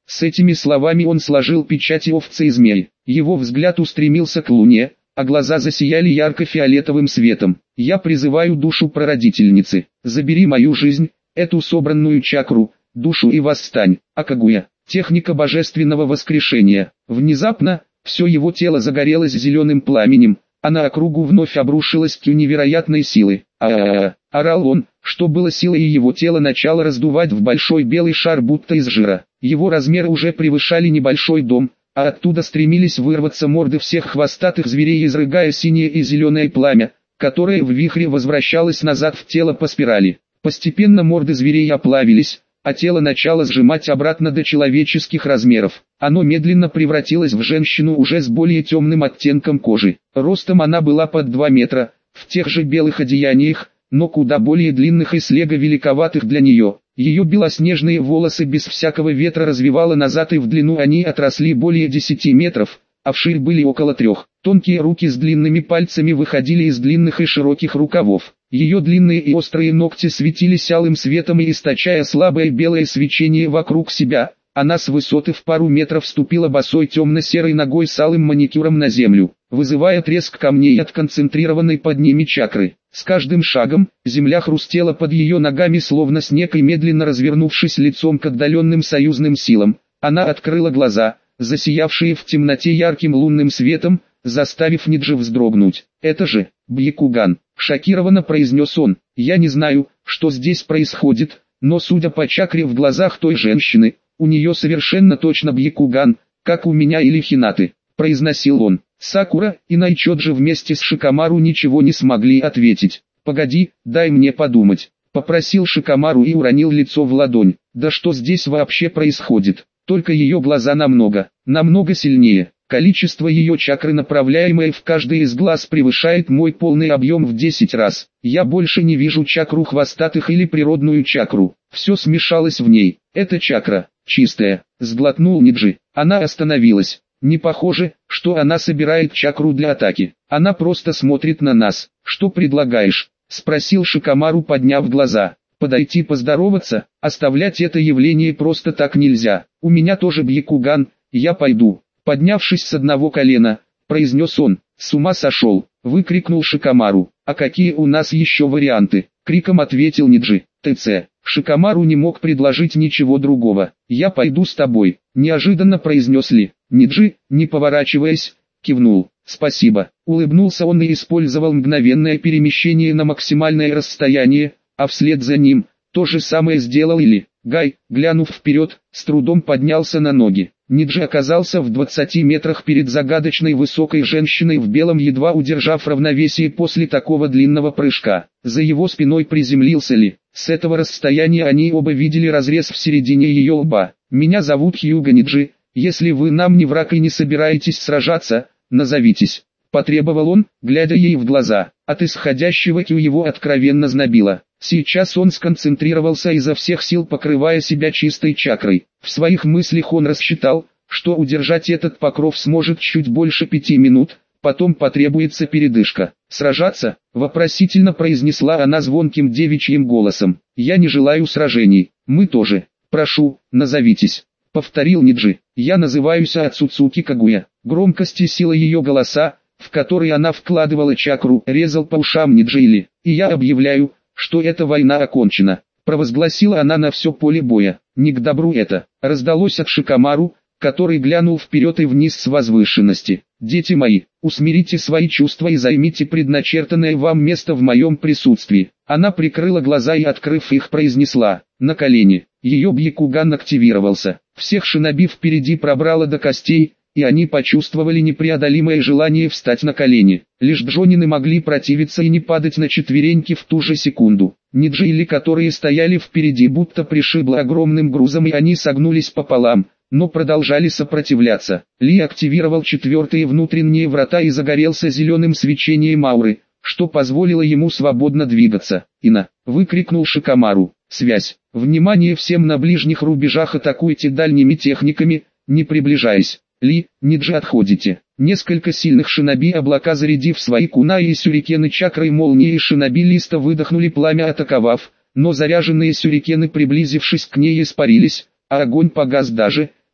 Speaker 1: С этими словами он сложил печати овцы и змей. Его взгляд устремился к луне, а глаза засияли ярко-фиолетовым светом. «Я призываю душу прародительницы, забери мою жизнь, эту собранную чакру, душу и восстань». Акагуя. Техника божественного воскрешения. Внезапно, все его тело загорелось зеленым пламенем, а на округу вновь обрушилась тьма невероятной силы. А-а-а, орал он, что было силой, и его тело начало раздувать в большой белый шар будто из жира. Его размеры уже превышали небольшой дом, а оттуда стремились вырваться морды всех хвостатых зверей, изрыгая синее и зеленое пламя, которое в вихре возвращалось назад в тело по спирали. Постепенно морды зверей оплавились, а тело начало сжимать обратно до человеческих размеров. Оно медленно превратилось в женщину уже с более темным оттенком кожи. Ростом она была под два метра, в тех же белых одеяниях, но куда более длинных и слегка великоватых для нее. Ее белоснежные волосы без всякого ветра развивало назад, и в длину они отросли более десяти метров, а вширь были около трех. Тонкие руки с длинными пальцами выходили из длинных и широких рукавов. Ее длинные и острые ногти светились алым светом, и источая слабое белое свечение вокруг себя, она с высоты в пару метров ступила босой темно-серой ногой с алым маникюром на землю, вызывая треск камней от концентрированной под ними чакры. С каждым шагом, земля хрустела под ее ногами словно снег, и медленно развернувшись лицом к отдаленным союзным силам, она открыла глаза, засиявшие в темноте ярким лунным светом, заставив Ниджи вздрогнуть. «Это же Бьякуган!» — шокированно произнес он. «Я не знаю, что здесь происходит, но судя по чакре в глазах той женщины, у нее совершенно точно Бьякуган, как у меня или Хинаты», — произносил он. Сакура и Найчоджи вместе с Шикамару ничего не смогли ответить. «Погоди, дай мне подумать», — попросил Шикамару и уронил лицо в ладонь. «Да что здесь вообще происходит? Только ее глаза намного, намного сильнее. Количество ее чакры, направляемое в каждый из глаз, превышает мой полный объем в десять раз. Я больше не вижу чакру хвостатых или природную чакру. Все смешалось в ней. Это чакра, чистая», — сглотнул Ниджи. Она остановилась. «Не похоже, что она собирает чакру для атаки. Она просто смотрит на нас. Что предлагаешь?» — спросил Шикамару, подняв глаза. «Подойти поздороваться? Оставлять это явление просто так нельзя. У меня тоже Бьякуган, я пойду». Поднявшись с одного колена, произнес он. «С ума сошел!» — выкрикнул Шикамару. «А какие у нас еще варианты?» — криком ответил Ниджи. «ТЦ». Шикамару не мог предложить ничего другого. «Я пойду с тобой», — неожиданно произнес Ли. Ниджи, не поворачиваясь, кивнул. «Спасибо». Улыбнулся он и использовал мгновенное перемещение на максимальное расстояние, а вслед за ним то же самое сделал и Ли. Гай, глянув вперед, с трудом поднялся на ноги. Ниджи оказался в двадцати метрах перед загадочной высокой женщиной в белом, едва удержав равновесие после такого длинного прыжка. За его спиной приземлился Ли. С этого расстояния они оба видели разрез в середине ее лба. «Меня зовут Хьюго Ниджи, если вы нам не враг и не собираетесь сражаться, назовитесь», — потребовал он, глядя ей в глаза. От исходящего кью его откровенно знобило. Сейчас он сконцентрировался изо всех сил, покрывая себя чистой чакрой. В своих мыслях он рассчитал, что удержать этот покров сможет чуть больше пяти минут, потом потребуется передышка. «Сражаться?» — вопросительно произнесла она звонким девичьим голосом. «Я не желаю сражений, мы тоже. Прошу, назовитесь», — повторил Ниджи. «Я называюсь Ацуцуки Кагуя». Громкость и сила ее голоса, в который она вкладывала чакру, резал по ушам Ниджи. «И я объявляю, что эта война окончена», — провозгласила она на все поле боя. «Не к добру это», — раздалось от Шикамару, который глянул вперед и вниз с возвышенности. «Дети мои, усмирите свои чувства и займите предначертанное вам место в моем присутствии». Она прикрыла глаза и, открыв их, произнесла: «На колени». Ее Бьякуган активировался. Всех шиноби впереди пробрало до костей, и они почувствовали непреодолимое желание встать на колени. Лишь джонины могли противиться и не падать на четвереньки в ту же секунду. Ниджи, которые стояли впереди, будто пришибло огромным грузом, и они согнулись пополам, но продолжали сопротивляться. Ли активировал четвертые внутренние врата и загорелся зеленым свечением ауры, что позволило ему свободно двигаться. «Ина!» — выкрикнул Шикамару. «Связь! Внимание всем на ближних рубежах, атакуйте дальними техниками, не приближаясь!» «Ли, Ниджи, отходите». Несколько сильных шиноби, облака зарядив свои кунаи и сюрикены чакрой молнии, и шиноби листа выдохнули пламя, атаковав, но заряженные сюрикены, приблизившись к ней, испарились, а огонь погас даже,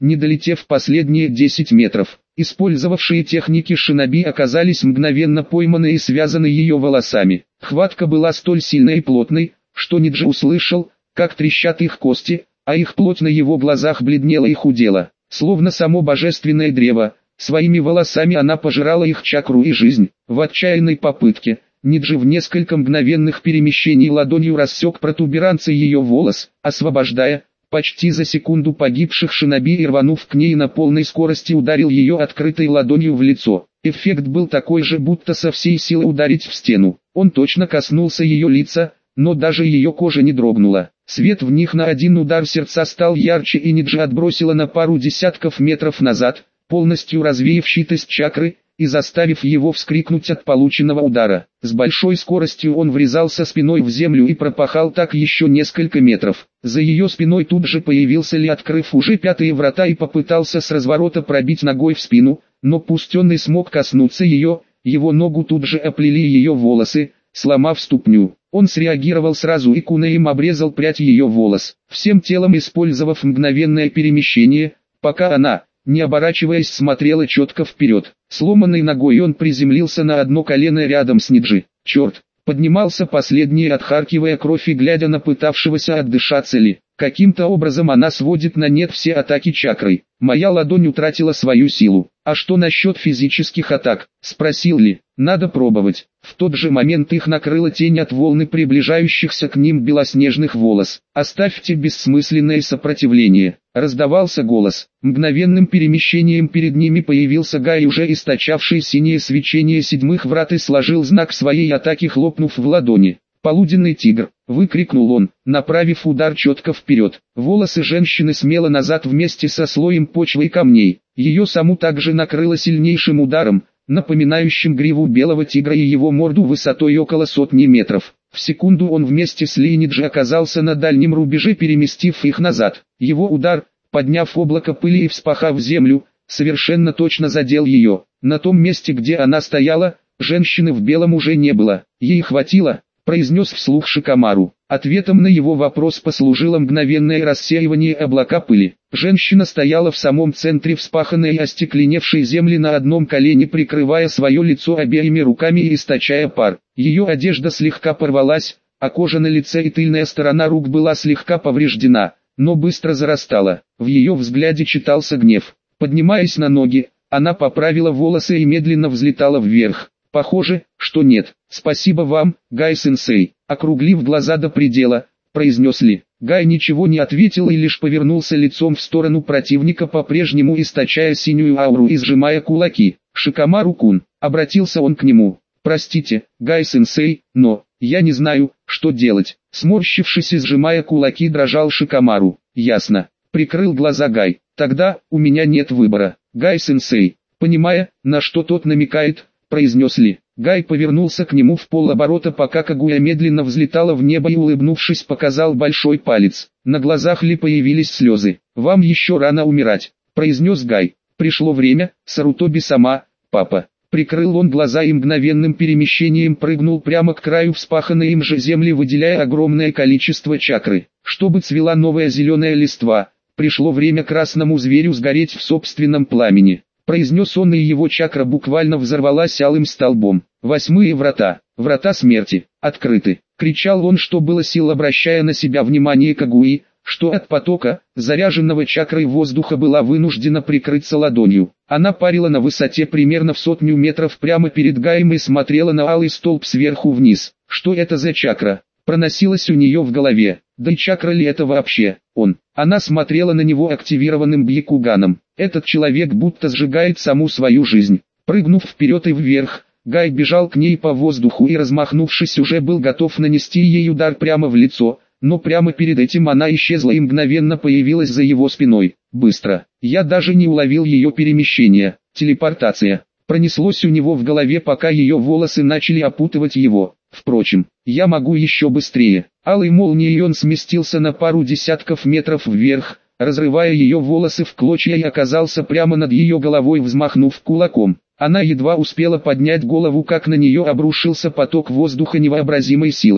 Speaker 1: не долетев последние десять метров. Использовавшие техники шиноби оказались мгновенно пойманы и связаны ее волосами. Хватка была столь сильной и плотной, что Ниджи услышал, как трещат их кости, а их плоть на его глазах бледнела и худела, словно само божественное древо. Своими волосами она пожирала их чакру и жизнь. В отчаянной попытке, Ниджи в несколько мгновенных перемещений ладонью рассек протуберанцы ее волос, освобождая, почти за секунду погибших шиноби, и рванув к ней на полной скорости ударил ее открытой ладонью в лицо. Эффект был такой же, будто со всей силы ударить в стену. Он точно коснулся ее лица, но даже ее кожа не дрогнула. Свет в них на один удар сердца стал ярче, и Ниджи отбросила на пару десятков метров назад, полностью развеяв щит чакры и заставив его вскрикнуть от полученного удара. С большой скоростью он врезался спиной в землю и пропахал так еще несколько метров. За ее спиной тут же появился Ли, открыв уже пятые врата, и попытался с разворота пробить ногой в спину, но пустенный смог коснуться ее, его ногу тут же оплели ее волосы, сломав ступню. Он среагировал сразу и кунаем обрезал прядь ее волос, всем телом использовав мгновенное перемещение, пока она, не оборачиваясь, смотрела четко вперед. Сломанной ногой он приземлился на одно колено рядом с Ниджи. Черт! Поднимался последний, отхаркивая кровь и глядя на пытавшегося отдышаться Ли. Каким-то образом она сводит на нет все атаки чакрой. Моя ладонь утратила свою силу. А что насчет физических атак? Спросил Ли. Надо пробовать. В тот же момент их накрыла тень от волны приближающихся к ним белоснежных волос. Оставьте бессмысленное сопротивление. Раздавался голос. Мгновенным перемещением перед ними появился Гай, уже источавший синее свечение седьмых врат, и сложил знак своей атаки, хлопнув в ладони. «Полуденный тигр!» — выкрикнул он, направив удар четко вперед. Волосы женщины смело назад вместе со слоем почвы и камней. Ее саму также накрыло сильнейшим ударом, напоминающим гриву белого тигра и его морду высотой около сотни метров. В секунду он вместе с Ли и Ниджи оказался на дальнем рубеже, переместив их назад. Его удар, подняв облако пыли и вспахав землю, совершенно точно задел ее. На том месте, где она стояла, женщины в белом уже не было. Ей хватило, произнес вслух Шикамару. Ответом на его вопрос послужило мгновенное рассеивание облака пыли. Женщина стояла в самом центре вспаханной и остекленевшей земли на одном колене, прикрывая свое лицо обеими руками и источая пар. Ее одежда слегка порвалась, а кожа на лице и тыльная сторона рук была слегка повреждена, но быстро зарастала. В ее взгляде читался гнев. Поднимаясь на ноги, она поправила волосы и медленно взлетала вверх. «Похоже, что нет. Спасибо вам, Гай-сенсей», — округлив глаза до предела, произнес Ли. Гай ничего не ответил и лишь повернулся лицом в сторону противника, по-прежнему источая синюю ауру и сжимая кулаки. «Шикамару-кун», — обратился он к нему. «Простите, Гай-сенсей, но я не знаю, что делать». Сморщившись и сжимая кулаки, дрожал Шикамару. «Ясно», — прикрыл глаза Гай. «Тогда у меня нет выбора, Гай-сенсей». Понимая, на что тот намекает, произнес Ли. Гай повернулся к нему в полоборота, пока Кагуя медленно взлетала в небо, и, улыбнувшись, показал большой палец. На глазах Ли появились слезы. «Вам еще рано умирать», — произнес Гай. «Пришло время, Сарутоби-сама, папа». Прикрыл он глаза и мгновенным перемещением прыгнул прямо к краю вспаханной им же земли, выделяя огромное количество чакры. Чтобы цвела новая зеленая листва, пришло время красному зверю сгореть в собственном пламени. Произнес он, и его чакра буквально взорвалась алым столбом. «Восьмые врата, врата смерти, открыты!» Кричал он, что было сил, обращая на себя внимание Кагуи, что от потока, заряженного чакрой воздуха, была вынуждена прикрыться ладонью. Она парила на высоте примерно в сотню метров прямо перед Гаем и смотрела на алый столб сверху вниз. Что это за чакра? Проносилось у нее в голове. Да и чакра ли это вообще? Он. Она смотрела на него активированным бьякуганом. Этот человек будто сжигает саму свою жизнь. Прыгнув вперед и вверх, Гай бежал к ней по воздуху и, размахнувшись, уже был готов нанести ей удар прямо в лицо, но прямо перед этим она исчезла и мгновенно появилась за его спиной. Быстро. Я даже не уловил ее перемещение. Телепортация. Пронеслось у него в голове, пока ее волосы начали опутывать его. Впрочем, я могу еще быстрее. Алой молнией он сместился на пару десятков метров вверх, разрывая ее волосы в клочья, и оказался прямо над ее головой, взмахнув кулаком. Она едва успела поднять голову, как на нее обрушился поток воздуха невообразимой силы.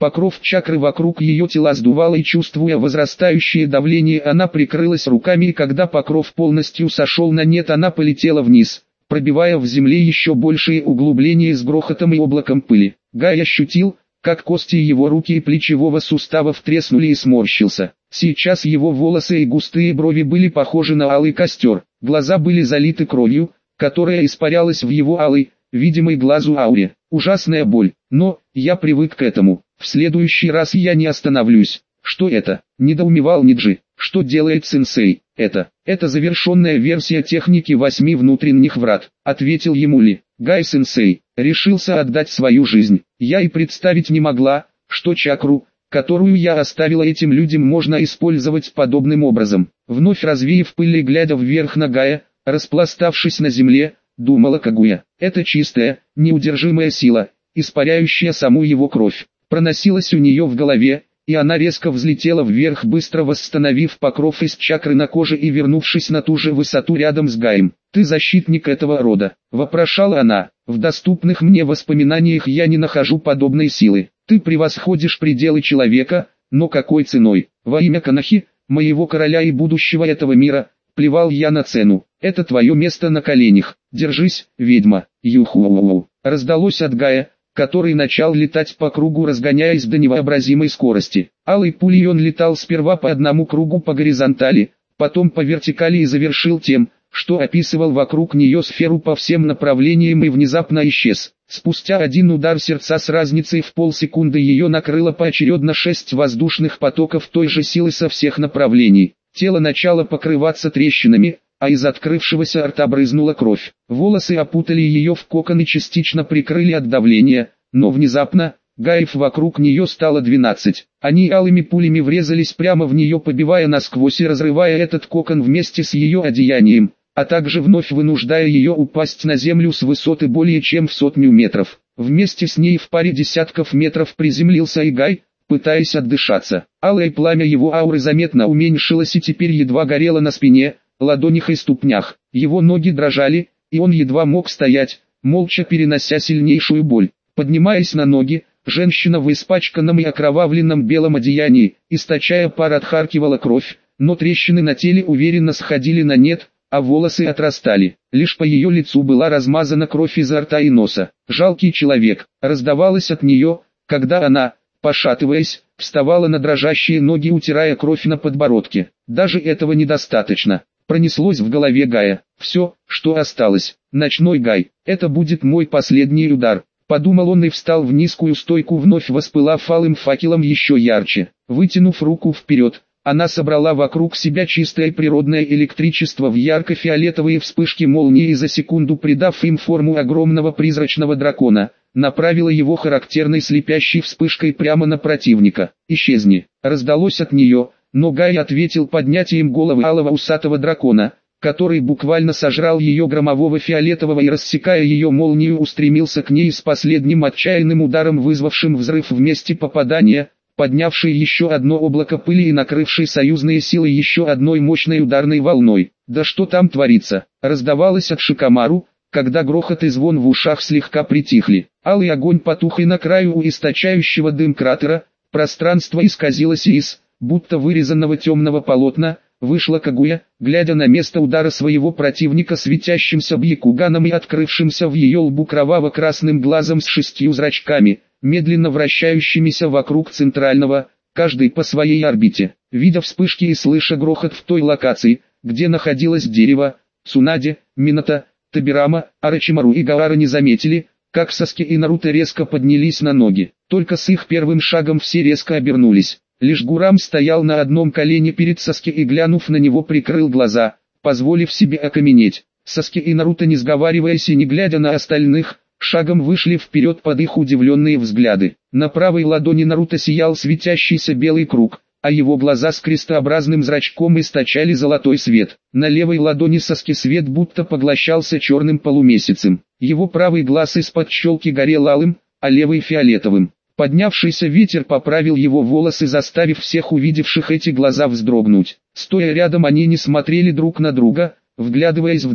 Speaker 1: Покров чакры вокруг ее тела сдувало, и чувствуя возрастающее давление, она прикрылась руками, и когда покров полностью сошел на нет, она полетела вниз, пробивая в земле еще большие углубления с грохотом и облаком пыли. Гай ощутил, как кости его руки и плечевого суставов треснули, и сморщился. Сейчас его волосы и густые брови были похожи на алый костер, глаза были залиты кровью, которая испарялась в его алой, видимой глазу ауре. Ужасная боль, но я привык к этому. В следующий раз я не остановлюсь. Что это? Недоумевал Ниджи. Что делает сенсей? Это, это завершенная версия техники восьми внутренних врат, ответил ему Ли. Гай-сенсей решился отдать свою жизнь. Я и представить не могла, что чакру, которую я оставила этим людям, можно использовать подобным образом. Вновь развеяв пыль и глядя вверх на Гая, распластавшись на земле, думала Кагуя. Это чистая, неудержимая сила, испаряющая саму его кровь, проносилась у нее в голове, и она резко взлетела вверх, быстро восстановив покров из чакры на коже и вернувшись на ту же высоту рядом с Гаем. «Ты защитник этого рода?» – вопрошала она. «В доступных мне воспоминаниях я не нахожу подобной силы. Ты превосходишь пределы человека, но какой ценой? Во имя Канахи, моего короля и будущего этого мира, плевал я на цену. Это твое место на коленях. Держись, ведьма!» «Юху-у-у-у!» раздалось от Гая, который начал летать по кругу, разгоняясь до невообразимой скорости. Алой пулей он летал сперва по одному кругу по горизонтали, потом по вертикали и завершил тем, что описывал вокруг нее сферу по всем направлениям и внезапно исчез. Спустя один удар сердца с разницей в полсекунды ее накрыло поочередно шесть воздушных потоков той же силы со всех направлений. Тело начало покрываться трещинами, а из открывшегося рта брызнула кровь. Волосы опутали ее в кокон и частично прикрыли от давления, но внезапно, гаев вокруг нее стало двенадцать. Они алыми пулями врезались прямо в нее, побивая насквозь и разрывая этот кокон вместе с ее одеянием, а также вновь вынуждая ее упасть на землю с высоты более чем в сотню метров. Вместе с ней в паре десятков метров приземлился и Гай, пытаясь отдышаться. Алое пламя его ауры заметно уменьшилось и теперь едва горело на спине, ладонях и ступнях. Его ноги дрожали, и он едва мог стоять, молча перенося сильнейшую боль. Поднимаясь на ноги, женщина в испачканном и окровавленном белом одеянии, источая пар, отхаркивала кровь, но трещины на теле уверенно сходили на нет, а волосы отрастали. Лишь по ее лицу была размазана кровь изо рта и носа. «Жалкий человек», раздавалось от нее, когда она, пошатываясь, вставала на дрожащие ноги, утирая кровь на подбородке. Даже этого недостаточно. Пронеслось в голове Гая. Все, что осталось. Ночной Гай. Это будет мой последний удар. Подумал он и встал в низкую стойку, вновь воспылав алым факелом еще ярче. Вытянув руку вперед, она собрала вокруг себя чистое природное электричество в ярко-фиолетовые вспышки молнии и за секунду, придав им форму огромного призрачного дракона, направила его характерной слепящей вспышкой прямо на противника. «Исчезни!» раздалось от нее, но Гай ответил поднятием головы алого усатого дракона, который буквально сожрал ее громового фиолетового и, рассекая ее молнию, устремился к ней с последним отчаянным ударом, вызвавшим взрыв в месте попадания, поднявший еще одно облако пыли и накрывший союзные силы еще одной мощной ударной волной. «Да что там творится?» раздавалось от Шикамару, когда грохот и звон в ушах слегка притихли. Алый огонь потух, и на краю у источающего дым кратера пространство исказилось, и из, будто вырезанного темного полотна, вышла Кагуя, глядя на место удара своего противника светящимся бьякуганом и открывшимся в ее лбу кроваво-красным глазом с шестью зрачками, медленно вращающимися вокруг центрального, каждый по своей орбите. Видя вспышки и слыша грохот в той локации, где находилось дерево, Цунаде, Минато, Табирама, Орочимару и Гаара не заметили, как Саски и Наруто резко поднялись на ноги. Только с их первым шагом все резко обернулись. Лишь Гурам стоял на одном колене перед Саски и, глянув на него, прикрыл глаза, позволив себе окаменеть. Саски и Наруто, не сговариваясь и не глядя на остальных, шагом вышли вперед под их удивленные взгляды. На правой ладони Наруто сиял светящийся белый круг, а его глаза с крестообразным зрачком источали золотой свет. На левой ладони Саски свет будто поглощался черным полумесяцем. Его правый глаз из-под щелки горел алым, а левый фиолетовым. Поднявшийся ветер поправил его волосы, заставив всех увидевших эти глаза вздрогнуть. Стоя рядом, они не смотрели друг на друга, вглядываясь вдаль,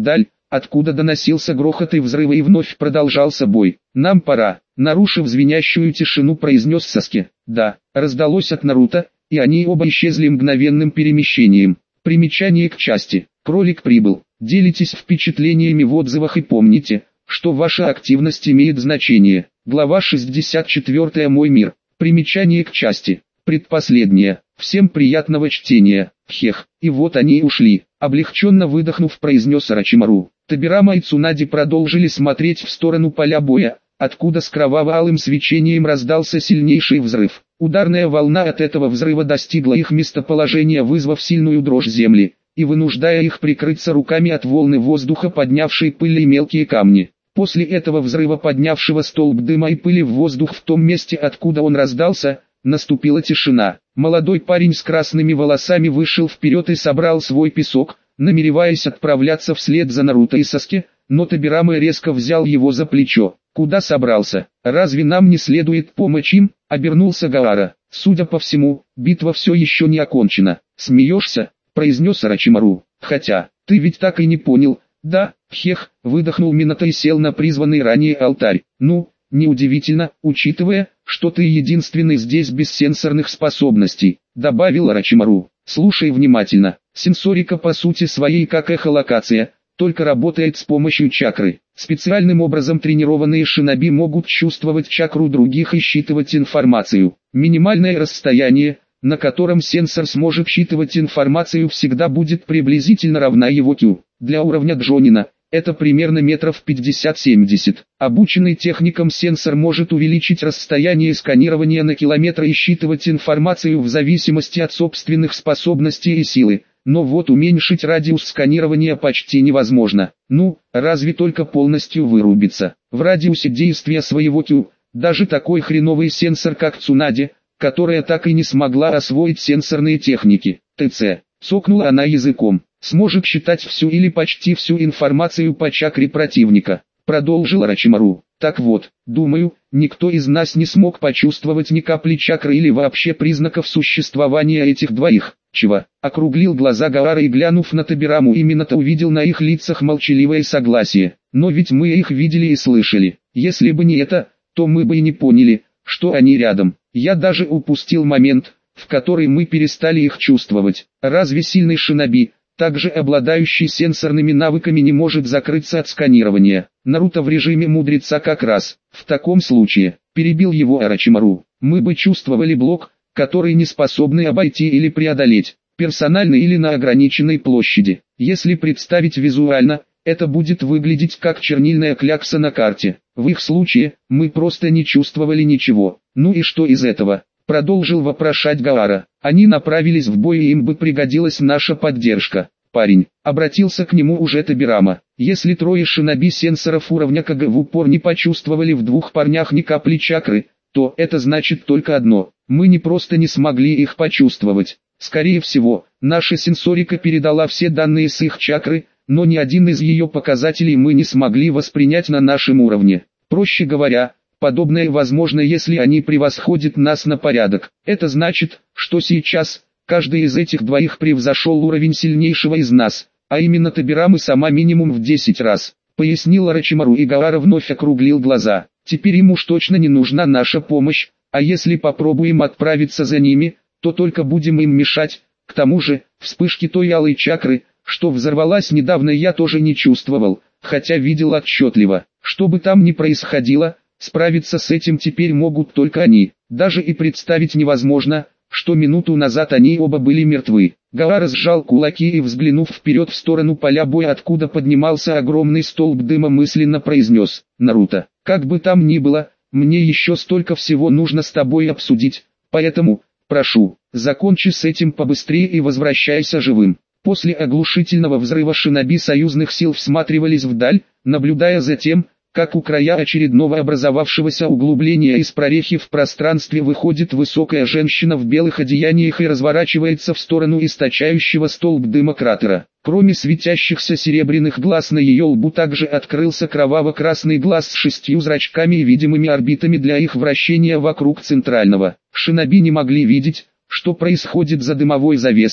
Speaker 1: откуда доносился грохот и взрывы, и вновь продолжался бой. «Нам пора», — нарушив звенящую тишину, произнес Саски. «Да», — раздалось от Наруто, и они оба исчезли мгновенным перемещением. Примечание к части. Кролик прибыл. Делитесь впечатлениями в отзывах и помните, что ваша активность имеет значение. Глава шестьдесят четыре. Мой мир. Примечание к части. Предпоследнее. Всем приятного чтения. Хех. И вот они и ушли. Облегченно выдохнув, произнес Орочимару. Тобирама и Цунади продолжили смотреть в сторону поля боя, откуда с кроваво-алым свечением раздался сильнейший взрыв. Ударная волна от этого взрыва достигла их местоположения, вызвав сильную дрожь земли, и вынуждая их прикрыться руками от волны воздуха, поднявшей пыль и мелкие камни. После этого взрыва, поднявшего столб дыма и пыли в воздух в том месте, откуда он раздался, наступила тишина. Молодой парень с красными волосами вышел вперед и собрал свой песок, намереваясь отправляться вслед за Наруто и Саски, но Тобирама резко взял его за плечо. «Куда собрался? Разве нам не следует помочь им?» — обернулся Гаара. «Судя по всему, битва все еще не окончена». «Смеешься?» — произнес Орочимару. «Хотя, ты ведь так и не понял». «Да, хех», — выдохнул Минато и сел на призванный ранее алтарь. «Ну, неудивительно, учитывая, что ты единственный здесь без сенсорных способностей», — добавил Орочимару. «Слушай внимательно. Сенсорика по сути своей как эхолокация, только работает с помощью чакры. Специальным образом тренированные шиноби могут чувствовать чакру других и считывать информацию. Минимальное расстояние, на котором сенсор сможет считывать информацию, всегда будет приблизительно равна его кью. Для уровня Джонина это примерно метров пятьдесят-семьдесят. Обученный техникам сенсор может увеличить расстояние сканирования на километры и считывать информацию в зависимости от собственных способностей и силы. Но вот уменьшить радиус сканирования почти невозможно. Ну, разве только полностью вырубиться. В радиусе действия своего кью, даже такой хреновый сенсор как Цунади, которая так и не смогла освоить сенсорные техники, ТЦ, цокнула она языком, сможет считать всю или почти всю информацию по чакре противника. Продолжил Орочимару. Так вот, думаю, никто из нас не смог почувствовать ни капли чакры или вообще признаков существования этих двоих. Чего? Округлил глаза Гаара и, глянув на Тобираму и Минато, увидел на их лицах молчаливое согласие. Но ведь мы их видели и слышали. Если бы не это, то мы бы и не поняли, что они рядом. Я даже упустил момент, в который мы перестали их чувствовать. Разве сильный шиноби, также обладающий сенсорными навыками, не может закрыться от сканирования? Наруто в режиме мудреца как раз. В таком случае, перебил его Орочимару, мы бы чувствовали блок, который не способны обойти или преодолеть, персонально или на ограниченной площади. Если представить визуально, это будет выглядеть как чернильная клякса на карте. В их случае, мы просто не чувствовали ничего. Ну и что из этого? Продолжил вопрошать Гаара. Они направились в бой, и им бы пригодилась наша поддержка. Парень, обратился к нему уже Тобирама. Если трое шиноби сенсоров уровня КГ в упор не почувствовали в двух парнях ни капли чакры, то это значит только одно: мы не просто не смогли их почувствовать. Скорее всего, наша сенсорика передала все данные с их чакры, но ни один из ее показателей мы не смогли воспринять на нашем уровне. Проще говоря, подобное возможно, если они превосходят нас на порядок. Это значит, что сейчас каждый из этих двоих превзошел уровень сильнейшего из нас, а именно Тобирама сама минимум в десять раз. Пояснил Орочимару, и Гаара вновь округлил глаза. Теперь ему уж точно не нужна наша помощь, а если попробуем отправиться за ними, то только будем им мешать. К тому же, вспышки той алой чакры, что взорвалась недавно, я тоже не чувствовал, хотя видел отчетливо. Что бы там ни происходило, справиться с этим теперь могут только они. Даже и представить невозможно, что минуту назад они оба были мертвы. Гаара сжал кулаки и, взглянув вперед в сторону поля боя, откуда поднимался огромный столб дыма, мысленно произнес: «Наруто, как бы там ни было, мне еще столько всего нужно с тобой обсудить, поэтому, прошу, закончи с этим побыстрее и возвращайся живым». После оглушительного взрыва шиноби союзных сил всматривались вдаль, наблюдая за тем, как у края очередного образовавшегося углубления из прорехи в пространстве выходит высокая женщина в белых одеяниях и разворачивается в сторону источающего столб дыма кратера. Кроме светящихся серебряных глаз, на ее лбу также открылся кроваво-красный глаз с шестью зрачками и видимыми орбитами для их вращения вокруг центрального. Шиноби не могли видеть, что происходит за дымовой завесой,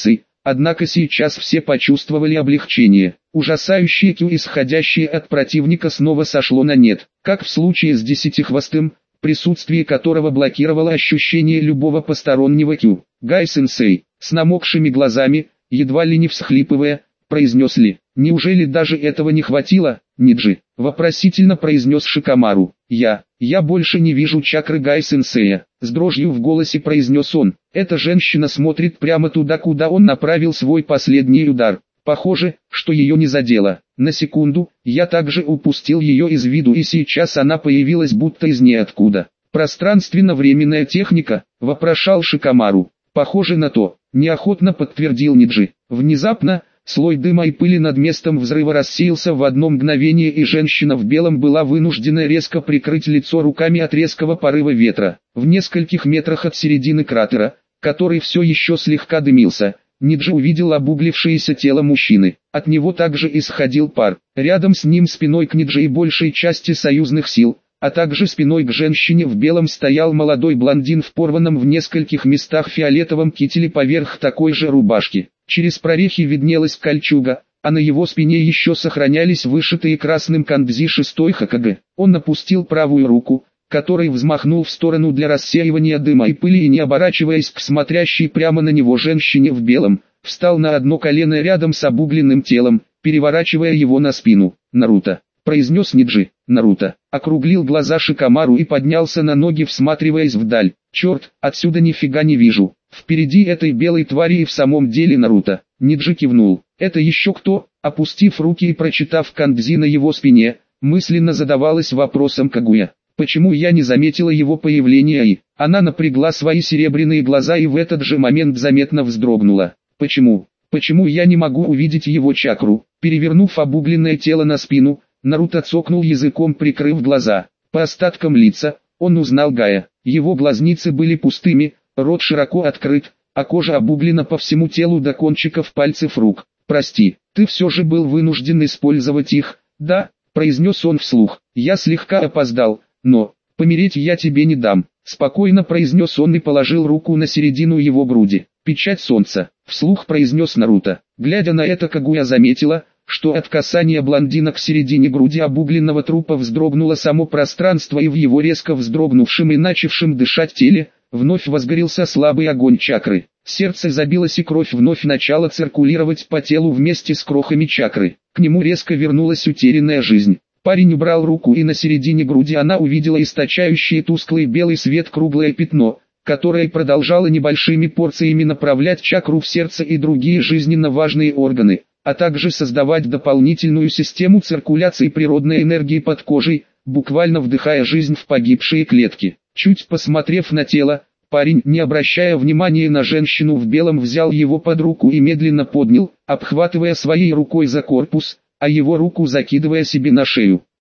Speaker 1: Однако сейчас все почувствовали облегчение. Ужасающее Q, исходящее от противника, снова сошло на нет. Как в случае с Десятихвостым, присутствие которого блокировало ощущение любого постороннего Q. Гай-сенсей, с намокшими глазами, едва ли не всхлипывая, произнес Ли. «Неужели даже этого не хватило, Ниджи?» — вопросительно произнес Шикамару. «Я, я больше не вижу чакры Гай-сенсея», — с дрожью в голосе произнес он. Эта женщина смотрит прямо туда, куда он направил свой последний удар. Похоже, что ее не задело. На секунду, я также упустил ее из виду, и сейчас она появилась будто из ниоткуда. «Пространственно-временная техника?» — вопрошал Шикамару. «Похоже на то», — неохотно подтвердил Ниджи. Внезапно, слой дыма и пыли над местом взрыва рассеялся в одно мгновение, и женщина в белом была вынуждена резко прикрыть лицо руками от резкого порыва ветра. В нескольких метрах от середины кратера, который все еще слегка дымился, Ниджи увидел обуглившееся тело мужчины. От него также исходил пар. Рядом с ним спиной к Ниджи и большей части союзных сил, а также спиной к женщине в белом, стоял молодой блондин в порванном в нескольких местах фиолетовом кителе поверх такой же рубашки. Через прорехи виднелась кольчуга, а на его спине еще сохранялись вышитые красным кандзи шестой Хокаге. Он опустил правую руку, которой взмахнул в сторону для рассеивания дыма и пыли, и, не оборачиваясь к смотрящей прямо на него женщине в белом, встал на одно колено рядом с обугленным телом, переворачивая его на спину. «Наруто», — произнес Ниджи. «Наруто», — округлил глаза Шикамару и поднялся на ноги, всматриваясь вдаль. «Черт, отсюда нифига не вижу. Впереди этой белой твари и в самом деле Наруто». Ниджи кивнул. «Это еще кто?» Опустив руки и прочитав кандзи на его спине, мысленно задавалась вопросом Кагуя. Почему я не заметила его появления? И она напрягла свои серебряные глаза и в этот же момент заметно вздрогнула. Почему? Почему я не могу увидеть его чакру? Перевернув обугленное тело на спину, Наруто цокнул языком, прикрыв глаза. По остаткам лица, он узнал Гая. Его глазницы были пустыми, рот широко открыт, а кожа обуглена по всему телу до кончиков пальцев рук. «Прости, ты все же был вынужден использовать их?» «Да», — произнес он вслух. «Я слегка опоздал. Но, помереть я тебе не дам», — спокойно произнес он и положил руку на середину его груди. «Печать солнца», — вслух произнес Наруто. Глядя на это, Кагуя заметила, что от касания блондина к середине груди обугленного трупа вздрогнуло само пространство, и в его резко вздрогнувшем и начавшем дышать теле, вновь возгорелся слабый огонь чакры. Сердце забилось, и кровь вновь начала циркулировать по телу вместе с крохами чакры. К нему резко вернулась утерянная жизнь. Парень убрал руку, и на середине груди она увидела источающее тусклый белый свет круглое пятно, которое продолжало небольшими порциями направлять чакру в сердце и другие жизненно важные органы, а также создавать дополнительную систему циркуляции природной энергии под кожей, буквально вдыхая жизнь в погибшие клетки. Чуть посмотрев на тело, парень, не обращая внимания на женщину в белом, взял его под руку и медленно поднял, обхватывая своей рукой за корпус, а его руку закидывая себе на шею.